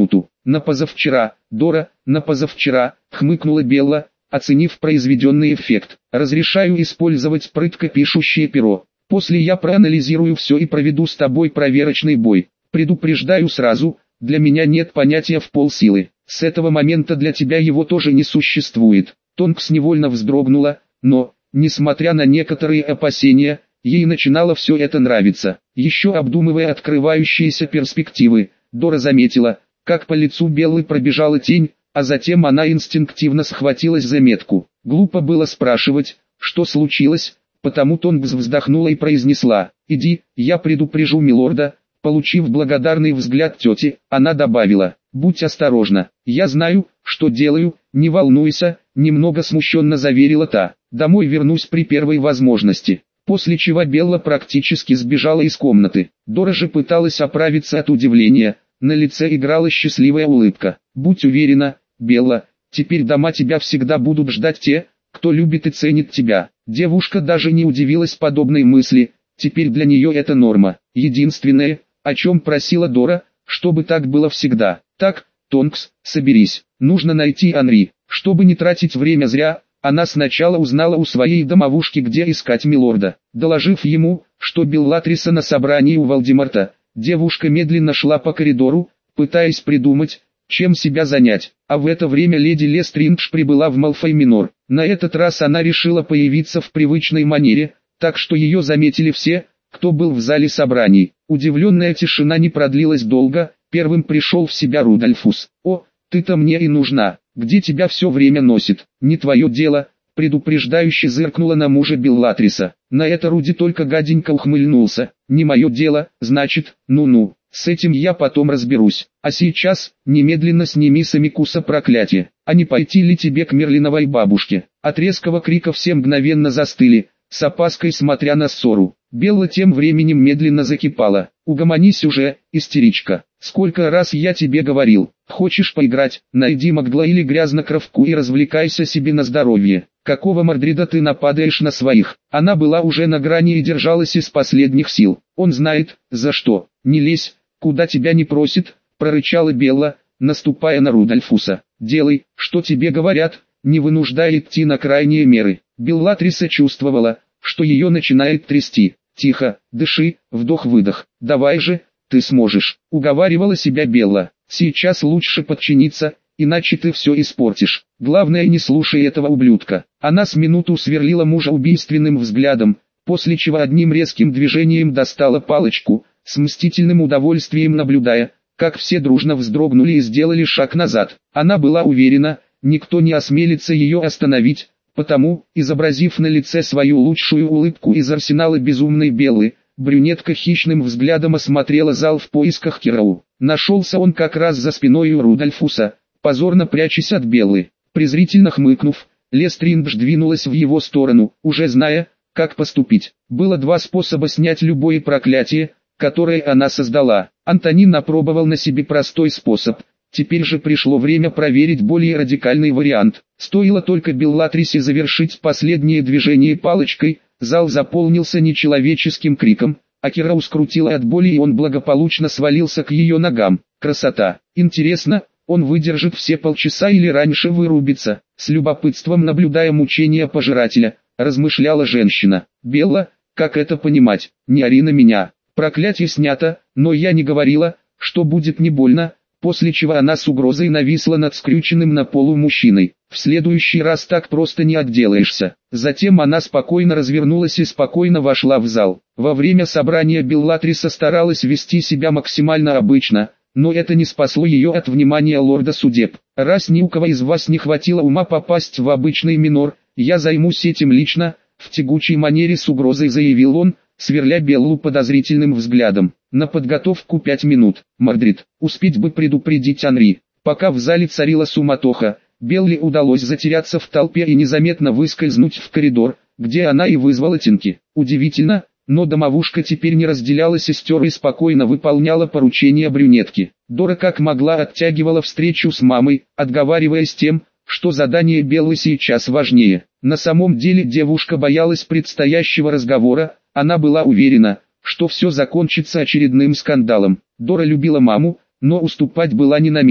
на позавчера, Дора, на позавчера, хмыкнула Белла, оценив произведенный эффект. Разрешаю использовать прытко пишущее перо. После я проанализирую все и проведу с тобой проверочный бой. Предупреждаю сразу, для меня нет понятия в полсилы. С этого момента для тебя его тоже не существует. Тонкс невольно вздрогнула, но, несмотря на некоторые опасения, ей начинало все это нравиться. Еще обдумывая открывающиеся перспективы, Дора заметила, как по лицу Беллы пробежала тень, а затем она инстинктивно схватилась за метку. Глупо было спрашивать, что случилось, потому Тонкс вздохнула и произнесла: «Иди, я предупрежу милорда». Получив благодарный взгляд тети, она добавила: «Будь осторожна, я знаю, что делаю, не волнуйся», немного смущенно заверила та. «Домой вернусь при первой возможности». После чего Белла практически сбежала из комнаты. Дора же пыталась оправиться от удивления, на лице играла счастливая улыбка. «Будь уверена, Белла, теперь дома тебя всегда будут ждать те, кто любит и ценит тебя». Девушка даже не удивилась подобной мысли, теперь для нее это норма. Единственное, о чем просила Дора, чтобы так было всегда. «Так, Тонкс, соберись, нужно найти Анри». Чтобы не тратить время зря, она сначала узнала у своей домовушки, где искать милорда. Доложив ему, что Беллатриса на собрании у Валдемарта, девушка медленно шла по коридору, пытаясь придумать, чем себя занять. А в это время леди Лестриндж прибыла в Малфой-Минор. На этот раз она решила появиться в привычной манере, так что ее заметили все, кто был в зале собраний. Удивленная тишина не продлилась долго, первым пришел в себя Рудольфус. «О, ты-то мне и нужна, где тебя все время носит, не твое дело», предупреждающе зыркнула на мужа Беллатриса. На это Руди только гаденько ухмыльнулся. «Не мое дело, значит, ну-ну, с этим я потом разберусь, а сейчас, немедленно сними с Амикуса проклятие, а не пойти ли тебе к Мерлиновой бабушке». От резкого крика все мгновенно застыли, с опаской смотря на ссору. Белла тем временем медленно закипала. «Угомонись уже, истеричка, сколько раз я тебе говорил, хочешь поиграть, найди Магла или Грязнокровку и развлекайся себе на здоровье. Какого Мордрида ты нападаешь на своих?» Она была уже на грани и держалась из последних сил. «Он знает, за что. Не лезь, куда тебя не просит», прорычала Белла, наступая на Рудольфуса. «Делай, что тебе говорят, не вынуждай идти на крайние меры». Беллатриса чувствовала, что ее начинает трясти. «Тихо, дыши, вдох-выдох, давай же, ты сможешь», уговаривала себя Белла. «Сейчас лучше подчиниться, иначе ты все испортишь. Главное, не слушай этого ублюдка». Она с минуту сверлила мужа убийственным взглядом, после чего одним резким движением достала палочку, с мстительным удовольствием наблюдая, как все дружно вздрогнули и сделали шаг назад. Она была уверена, никто не осмелится ее остановить, потому, изобразив на лице свою лучшую улыбку из арсенала безумной Беллы, брюнетка хищным взглядом осмотрела зал в поисках Кирау. Нашелся он как раз за спиной у Рудольфуса, позорно прячась от Беллы. Презрительно хмыкнув, Лестриндж двинулась в его сторону, уже зная, как поступить. Было два способа снять любое проклятие, которое она создала. Антонин опробовал на себе простой способ. Теперь же пришло время проверить более радикальный вариант. Стоило только Беллатрисе завершить последнее движение палочкой, зал заполнился нечеловеческим криком, а Кирау скрутила от боли и он благополучно свалился к ее ногам. Красота! Интересно, он выдержит все полчаса или раньше вырубится? С любопытством наблюдая мучения пожирателя, размышляла женщина. «Белла, как это понимать? Не ори на меня. Проклятие снято, но я не говорила, что будет не больно». После чего она с угрозой нависла над скрюченным на полу мужчиной. «В следующий раз так просто не отделаешься». Затем она спокойно развернулась и спокойно вошла в зал. Во время собрания Беллатриса старалась вести себя максимально обычно, но это не спасло ее от внимания лорда судеб. «Раз ни у кого из вас не хватило ума попасть в обычный минор, я займусь этим лично», в тягучей манере с угрозой заявил он, сверля Беллу подозрительным взглядом. «На подготовку пять минут. Мордрид, успеть бы предупредить Анри». Пока в зале царила суматоха, Белле удалось затеряться в толпе и незаметно выскользнуть в коридор, где она и вызвала Тинки. Удивительно, но домовушка теперь не разделяла сестер и спокойно выполняла поручения брюнетки. Дора как могла оттягивала встречу с мамой, отговариваясь тем, что задание Беллы сейчас важнее. На самом деле девушка боялась предстоящего разговора, она была уверена, что все закончится очередным скандалом. Дора любила маму, но уступать была не намерена.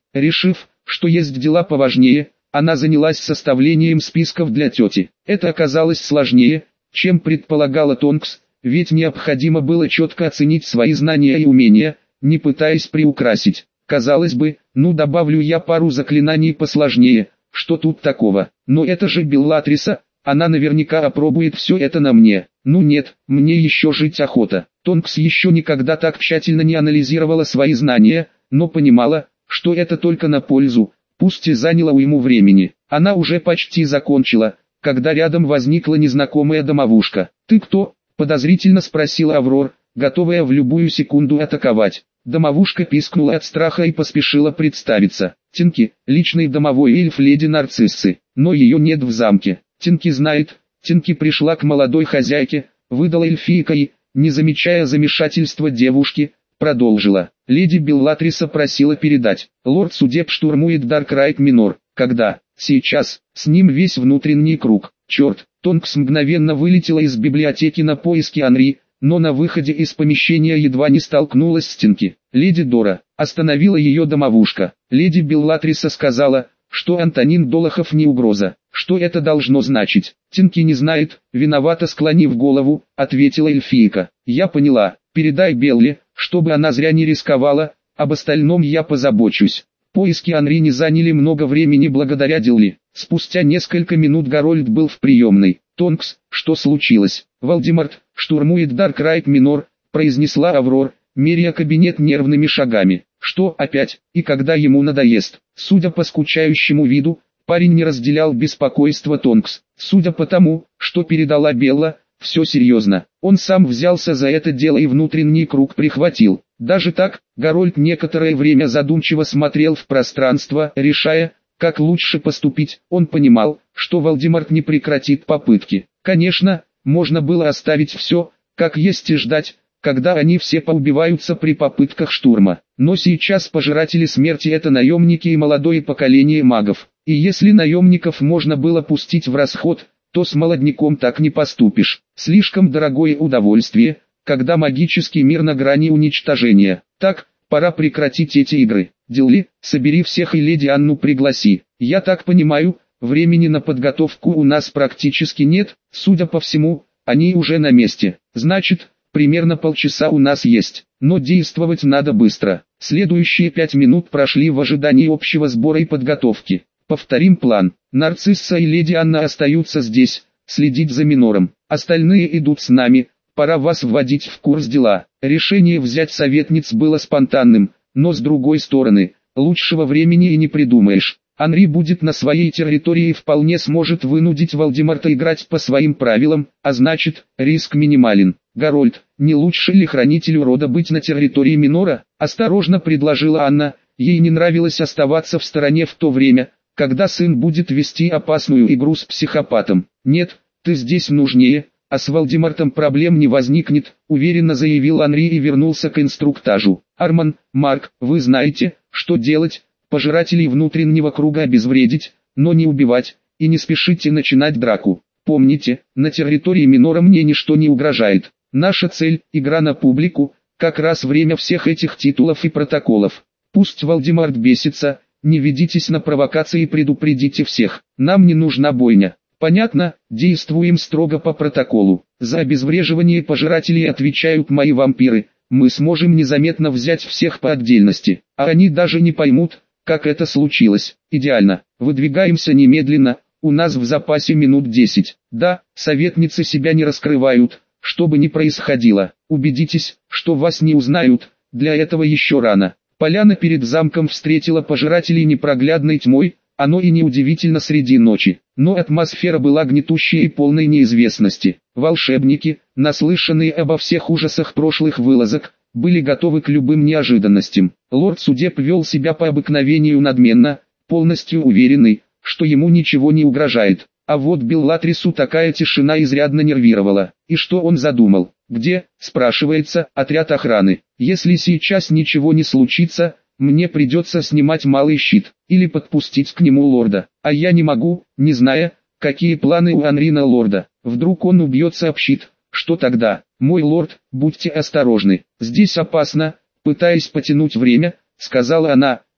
Решив, что есть дела поважнее, она занялась составлением списков для тети. Это оказалось сложнее, чем предполагала Тонкс, ведь необходимо было четко оценить свои знания и умения, не пытаясь приукрасить. Казалось бы, ну добавлю я пару заклинаний посложнее, что тут такого, но это же Беллатриса, она наверняка опробует все это на мне. Ну нет, мне еще жить охота. Тонкс еще никогда так тщательно не анализировала свои знания, но понимала, что это только на пользу, пусть и заняло уйму времени. Она уже почти закончила, когда рядом возникла незнакомая домовушка. «Ты кто?» – подозрительно спросила Аврор, готовая в любую секунду атаковать. Домовушка пискнула от страха и поспешила представиться. Тинки, личный домовой эльф леди Нарциссы, но ее нет в замке. Тинки знает. Тинки пришла к молодой хозяйке, выдала эльфийка и, не замечая замешательства девушки, продолжила. Леди Беллатриса просила передать. Лорд Судеб штурмует Даркрайт Минор. Когда? Сейчас. С ним весь внутренний круг. Черт. Тонкс мгновенно вылетела из библиотеки на поиски Анри, но на выходе из помещения едва не столкнулась с Тинки. Леди Дора. Остановила ее домовушка. Леди Беллатриса сказала, что Антонин Долохов не угроза. Что это должно значить? Тинки не знает, виновато склонив голову, ответила эльфийка. Я поняла, передай Белле, чтобы она зря не рисковала, об остальном я позабочусь. Поиски Анри не заняли много времени благодаря Дилли. Спустя несколько минут Гарольд был в приемной. Тонкс, что случилось? Валдемарт штурмует Даркрайт Минор, произнесла Аврор, меряя кабинет нервными шагами. Что опять, и когда ему надоест? Судя по скучающему виду, парень не разделял беспокойства Тонкс. Судя по тому, что передала Белла, все серьезно. Он сам взялся за это дело и внутренний круг прихватил. Даже так, Гарольд некоторое время задумчиво смотрел в пространство, решая, как лучше поступить. Он понимал, что Валдемарт не прекратит попытки. Конечно, можно было оставить все, как есть и ждать, когда они все поубиваются при попытках штурма. Но сейчас пожиратели смерти — это наемники и молодое поколение магов. И если наемников можно было пустить в расход, то с молодняком так не поступишь. Слишком дорогое удовольствие, когда магический мир на грани уничтожения. Так, пора прекратить эти игры. Дилли, собери всех и леди Анну пригласи. Я так понимаю, времени на подготовку у нас практически нет, судя по всему, они уже на месте. Значит, примерно полчаса у нас есть, но действовать надо быстро. Следующие пять минут прошли в ожидании общего сбора и подготовки. Повторим план. Нарцисса и леди Анна остаются здесь, следить за Минором. Остальные идут с нами, пора вас вводить в курс дела. Решение взять советниц было спонтанным, но с другой стороны, лучшего времени и не придумаешь. Анри будет на своей территории и вполне сможет вынудить Валдемарта играть по своим правилам, а значит, риск минимален. Гарольд, не лучше ли хранителю рода быть на территории Минора? Осторожно предложила Анна, ей не нравилось оставаться в стороне в то время, когда сын будет вести опасную игру с психопатом. Нет, ты здесь нужнее, а с Валдемартом проблем не возникнет, уверенно заявил Анри и вернулся к инструктажу. Арман, Марк, вы знаете, что делать, пожирателей внутреннего круга обезвредить, но не убивать, и не спешите начинать драку. Помните, на территории Минора мне ничто не угрожает. Наша цель – игра на публику, как раз время всех этих титулов и протоколов. Пусть Валдемарт бесится, не ведитесь на провокации и предупредите всех. Нам не нужна бойня. Понятно, действуем строго по протоколу. За обезвреживание пожирателей отвечают мои вампиры. Мы сможем незаметно взять всех по отдельности, а они даже не поймут, как это случилось. Идеально. Выдвигаемся немедленно, у нас в запасе минут десять. Да, советницы себя не раскрывают, что бы ни происходило. Убедитесь, что вас не узнают, для этого еще рано. Поляна перед замком встретила пожирателей непроглядной тьмой, оно и неудивительно среди ночи. Но атмосфера была гнетущей и полной неизвестности. Волшебники, наслышанные обо всех ужасах прошлых вылазок, были готовы к любым неожиданностям. Лорд Судеб вел себя по обыкновению надменно, полностью уверенный, что ему ничего не угрожает. А вот Беллатрису такая тишина изрядно нервировала. И что он задумал? Где, спрашивается, отряд охраны? Если сейчас ничего не случится, мне придется снимать малый щит, или подпустить к нему лорда. А я не могу, не зная, какие планы у Анри на лорда. Вдруг он убьется об щит. Что тогда? Мой лорд, будьте осторожны. Здесь опасно, пытаясь потянуть время, сказала она,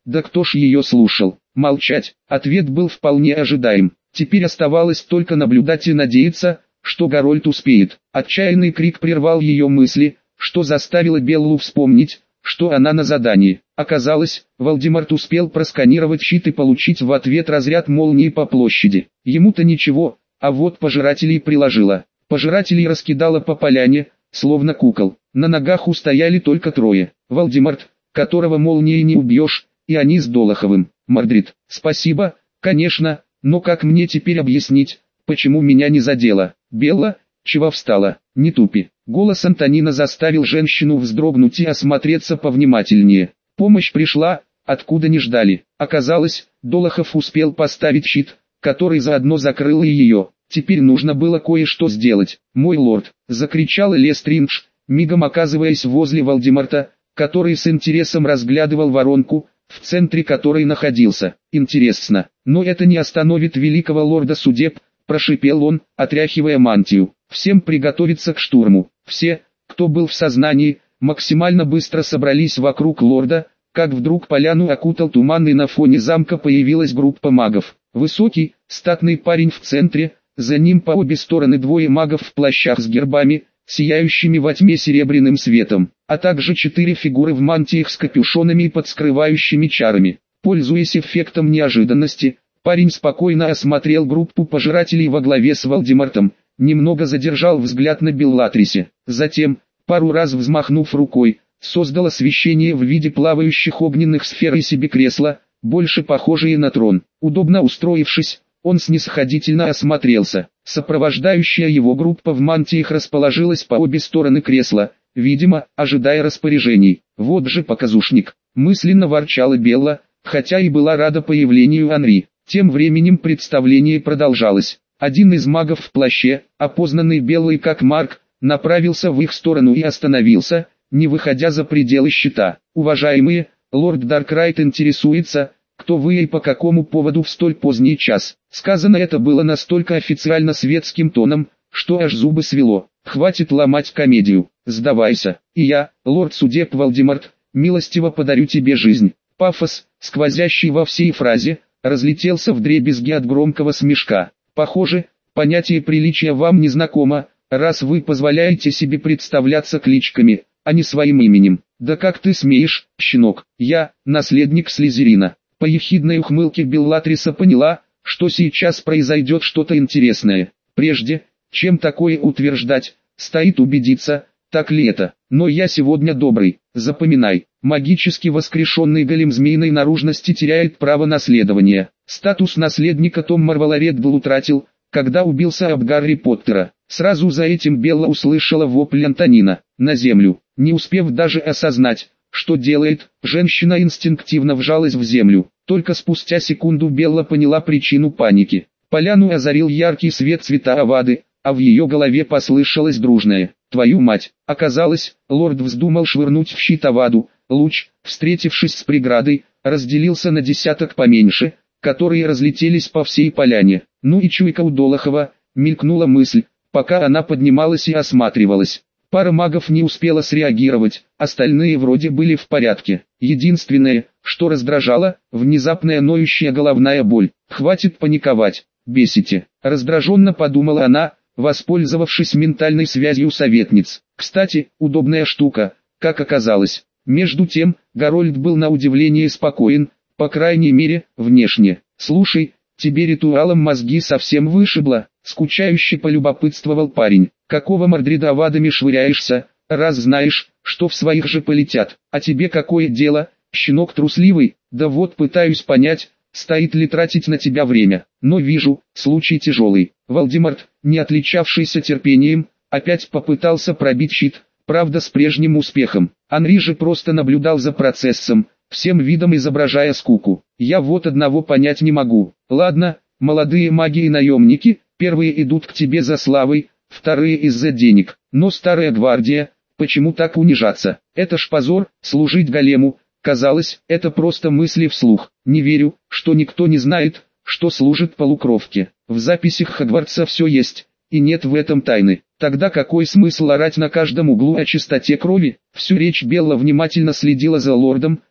Да кто ж ее слушал? Молчать. Ответ был вполне ожидаем. Теперь оставалось только наблюдать и надеяться, что Гарольд успеет. Отчаянный крик прервал ее мысли, что заставило Беллу вспомнить, что она на задании. Оказалось, Вальдемарт успел просканировать щит и получить в ответ разряд молнии по площади. Ему-то ничего, а вот пожирателей приложило. Пожирателей раскидало по поляне, словно кукол. На ногах устояли только трое. Вальдемарт, которого молнией не убьешь, и они с Долоховым. Мордрид, спасибо, конечно, но как мне теперь объяснить, почему меня не задело? Белла, чего встала? Не тупи. Голос Антонина заставил женщину вздрогнуть и осмотреться повнимательнее. Помощь пришла, откуда не ждали. Оказалось, Долохов успел поставить щит, который заодно закрыл и ее. Теперь нужно было кое-что сделать. «Мой лорд!» — закричал Лестриндж, мигом оказываясь возле Вальдемарта, который с интересом разглядывал воронку, в центре которой находился. «Интересно, но это не остановит великого лорда судеб», — прошипел он, отряхивая мантию. «Всем приготовиться к штурму». Все, кто был в сознании, максимально быстро собрались вокруг лорда, как вдруг поляну окутал туман и на фоне замка появилась группа магов. Высокий, статный парень в центре, за ним по обе стороны двое магов в плащах с гербами, сияющими во тьме серебряным светом, а также четыре фигуры в мантиях с капюшонами и под скрывающими чарами. Пользуясь эффектом неожиданности, парень спокойно осмотрел группу пожирателей во главе с Вальдемартом, немного задержал взгляд на Беллатрисе, затем, пару раз взмахнув рукой, создал освещение в виде плавающих огненных сфер и себе кресла, больше похожие на трон. Удобно устроившись, он снисходительно осмотрелся. Сопровождающая его группа в мантиях расположилась по обе стороны кресла, видимо, ожидая распоряжений. «Вот же показушник!» — мысленно ворчала Белла, хотя и была рада появлению Анри. Тем временем представление продолжалось. Один из магов в плаще, опознанный Беллой как Марк, направился в их сторону и остановился, не выходя за пределы щита. «Уважаемые, лорд Даркрайт интересуется, кто вы и по какому поводу в столь поздний час». Сказано это было настолько официально светским тоном, что аж зубы свело. «Хватит ломать комедию, сдавайся. И я, лорд судеб Вальдемарт, милостиво подарю тебе жизнь». Пафос, сквозящий во всей фразе, разлетелся вдребезги от громкого смешка. «Похоже, понятие приличия вам не знакомо, раз вы позволяете себе представляться кличками, а не своим именем. Да как ты смеешь, щенок? Я, наследник Слизерина». По ехидной ухмылке Беллатриса поняла, что сейчас произойдет что-то интересное. Прежде, чем такое утверждать, стоит убедиться, так ли это. Но я сегодня добрый, запоминай. Магически воскрешенный голем змеиной наружности теряет право наследования. Статус наследника Том Марвелореддл утратил, когда убился об Гарри Поттера. Сразу за этим Белла услышала вопль Антонина. На землю, не успев даже осознать, что делает, женщина инстинктивно вжалась в землю. Только спустя секунду Белла поняла причину паники. Поляну озарил яркий свет цвета авады, а в ее голове послышалось дружное «твою мать». Оказалось, лорд вздумал швырнуть в щит аваду. Луч, встретившись с преградой, разделился на десяток поменьше, которые разлетелись по всей поляне. Ну и чуйка у Долохова, мелькнула мысль, пока она поднималась и осматривалась. Пара магов не успела среагировать, остальные вроде были в порядке. Единственное, что раздражало, внезапная ноющая головная боль. «Хватит паниковать, бесите», — раздраженно подумала она, воспользовавшись ментальной связью советниц. Кстати, удобная штука, как оказалось. Между тем, Гарольд был на удивление спокоен, по крайней мере, внешне. «Слушай, тебе ритуалом мозги совсем вышибло?» — скучающе полюбопытствовал парень. «Какого Мордрида авадами швыряешься, раз знаешь, что в своих же полетят? А тебе какое дело, щенок трусливый? Да вот пытаюсь понять, стоит ли тратить на тебя время. Но вижу, случай тяжелый». Вальдемарт, не отличавшийся терпением, опять попытался пробить щит, правда с прежним успехом. Анри же просто наблюдал за процессом, всем видом изображая скуку. «Я вот одного понять не могу. Ладно, молодые маги и наемники, первые идут к тебе за славой, вторые из-за денег. Но старая гвардия, почему так унижаться? Это ж позор, служить голему». Казалось, это просто мысли вслух. «Не верю, что никто не знает, что служит полукровке. В записях Хогвартса все есть, и нет в этом тайны. Тогда какой смысл орать на каждом углу о чистоте крови?» Всю речь Белла внимательно следила за лордом,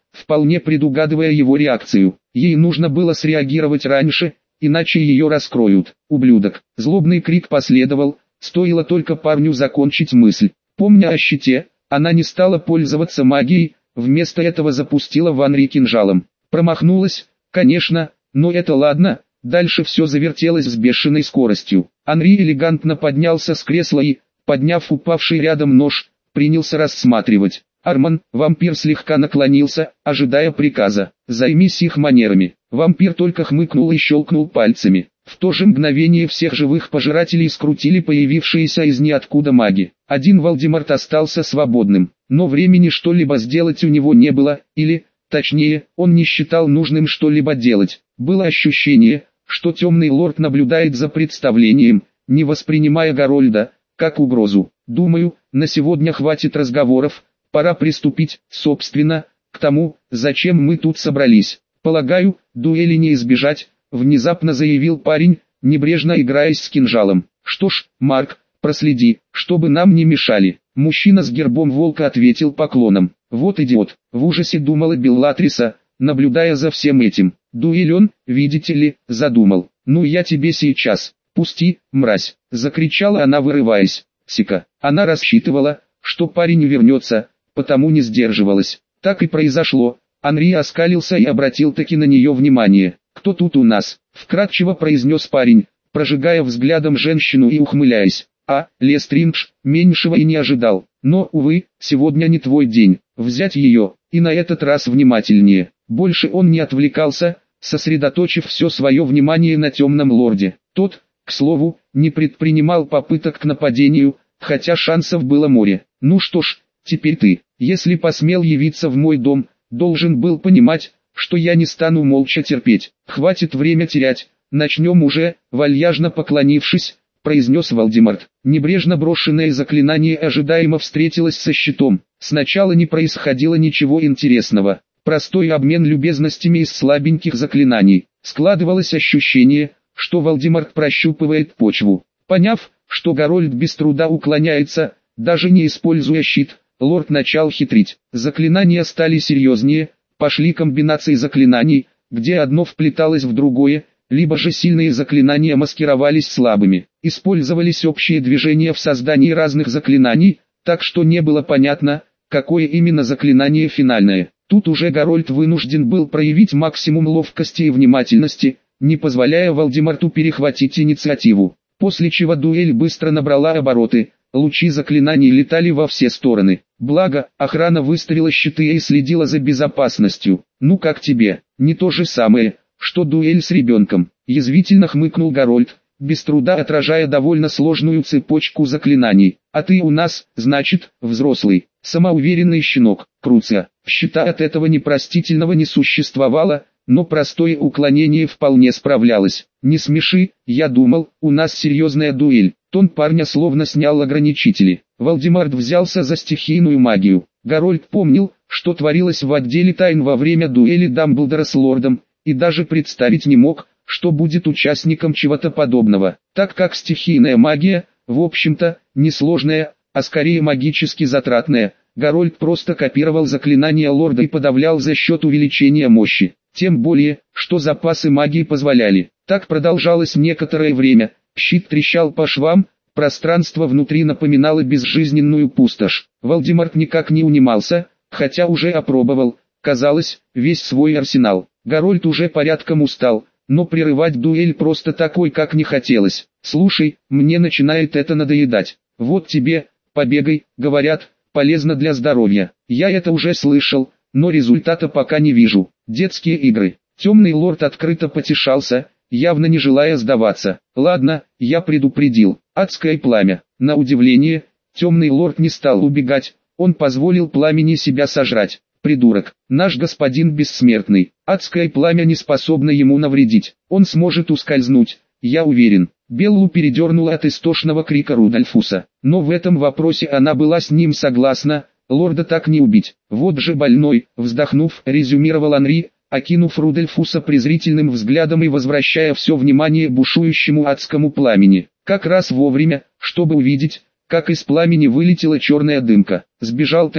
вполне предугадывая его реакцию. Ей нужно было среагировать раньше, иначе ее раскроют. «Ублюдок!» Злобный крик последовал, стоило только парню закончить мысль. Помня о щите, она не стала пользоваться магией, вместо этого запустила в Анри кинжалом. Промахнулась, конечно, но это ладно, дальше все завертелось с бешеной скоростью. Анри элегантно поднялся с кресла и, подняв упавший рядом нож, принялся рассматривать. Арман, вампир слегка наклонился, ожидая приказа. «Займись их манерами». Вампир только хмыкнул и щелкнул пальцами. В то же мгновение всех живых пожирателей скрутили появившиеся из ниоткуда маги. Один Вальдемарт остался свободным, но времени что-либо сделать у него не было, или, точнее, он не считал нужным что-либо делать. Было ощущение, что темный лорд наблюдает за представлением, не воспринимая Гарольда как угрозу. «Думаю, на сегодня хватит разговоров, пора приступить, собственно, к тому, зачем мы тут собрались. Полагаю, дуэли не избежать», — внезапно заявил парень, небрежно играясь с кинжалом. «Что ж, Марк, проследи, чтобы нам не мешали». Мужчина с гербом волка ответил поклоном. «Вот идиот», — в ужасе думала Беллатриса, наблюдая за всем этим. «Дуэль он, видите ли, задумал. Ну я тебе сейчас. Пусти, мразь», — закричала она, вырываясь. Сика. Она рассчитывала, что парень вернется, потому не сдерживалась. Так и произошло. Анри оскалился и обратил таки на нее внимание. «Кто тут у нас?» — вкратчиво произнес парень, прожигая взглядом женщину и ухмыляясь. «А, Лестриндж, меньшего и не ожидал. Но, увы, сегодня не твой день. Взять ее, и на этот раз внимательнее». Больше он не отвлекался, сосредоточив все свое внимание на темном лорде. Тот, к слову, не предпринимал попыток к нападению, хотя шансов было море. «Ну что ж, теперь ты, если посмел явиться в мой дом, должен был понимать, что я не стану молча терпеть. Хватит время терять, начнем уже», — вальяжно поклонившись, произнес Вальдемарт. Небрежно брошенное заклинание ожидаемо встретилось со щитом. Сначала не происходило ничего интересного. Простой обмен любезностями из слабеньких заклинаний. Складывалось ощущение, что Вальдемарт прощупывает почву. Поняв, что Гарольд без труда уклоняется, даже не используя щит, лорд начал хитрить. Заклинания стали серьезнее, пошли комбинации заклинаний, где одно вплеталось в другое, либо же сильные заклинания маскировались слабыми. Использовались общие движения в создании разных заклинаний, так что не было понятно, какое именно заклинание финальное. Тут уже Гарольд вынужден был проявить максимум ловкости и внимательности, не позволяя Вальдемарту перехватить инициативу. После чего дуэль быстро набрала обороты, лучи заклинаний летали во все стороны. Благо, охрана выставила щиты и следила за безопасностью. «Ну как тебе, не то же самое, что дуэль с ребенком», — язвительно хмыкнул Гарольд, без труда отражая довольно сложную цепочку заклинаний. «А ты у нас, значит, взрослый, самоуверенный щенок». Круция. Щита от этого непростительного не существовало, но простое уклонение вполне справлялось. «Не смеши, я думал, у нас серьезная дуэль». Тон парня словно снял ограничители. Вальдемарт взялся за стихийную магию. Гарольд помнил, что творилось в отделе тайн во время дуэли Дамблдора с лордом, и даже представить не мог, что будет участником чего-то подобного, так как стихийная магия, в общем-то, несложная, а скорее магически затратная. Гарольд просто копировал заклинания лорда и подавлял за счет увеличения мощи. Тем более, что запасы магии позволяли. Так продолжалось некоторое время. Щит трещал по швам, пространство внутри напоминало безжизненную пустошь. Вальдемарт никак не унимался, хотя уже опробовал, казалось, весь свой арсенал. Гарольд уже порядком устал, но прерывать дуэль просто такой как не хотелось. «Слушай, мне начинает это надоедать. Вот тебе, побегай, говорят, полезно для здоровья. Я это уже слышал, но результата пока не вижу. Детские игры». Темный лорд открыто потешался, явно не желая сдаваться. «Ладно, я предупредил. Адское пламя». На удивление, темный лорд не стал убегать, он позволил пламени себя сожрать. «Придурок, наш господин бессмертный, адское пламя не способно ему навредить, он сможет ускользнуть, я уверен». Беллу передернула от истошного крика Рудольфуса, но в этом вопросе она была с ним согласна, лорда так не убить. «Вот же больной», вздохнув, резюмировал Анри, окинув Рудольфуса презрительным взглядом и возвращая все внимание бушующему адскому пламени. Как раз вовремя, чтобы увидеть, как из пламени вылетела черная дымка. «Сбежал таки»,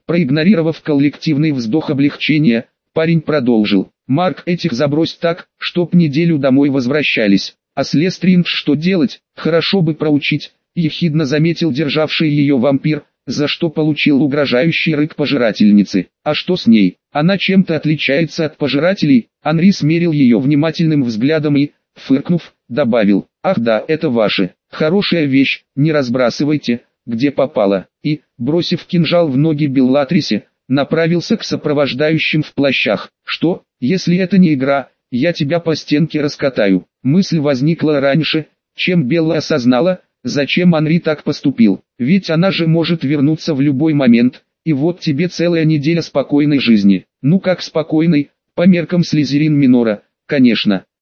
Проигнорировав коллективный вздох облегчения, парень продолжил. Марк, этих забрось так, чтоб неделю домой возвращались. А с Лестриндж что делать, хорошо бы проучить, ехидно заметил державший ее вампир, за что получил угрожающий рык пожирательницы. А что с ней? Она чем-то отличается от пожирателей? Анри смерил ее внимательным взглядом и, фыркнув, добавил. Ах да, это ваше. Хорошая вещь, не разбрасывайте, где попало. И, бросив кинжал в ноги Беллатрисе, направился к сопровождающим в плащах. Что, если это не игра, я тебя по стенке раскатаю. Мысль возникла раньше, чем Белла осознала, зачем Анри так поступил. Ведь она же может вернуться в любой момент, и вот тебе целая неделя спокойной жизни. Ну как спокойной, по меркам Слизерин Минора, конечно.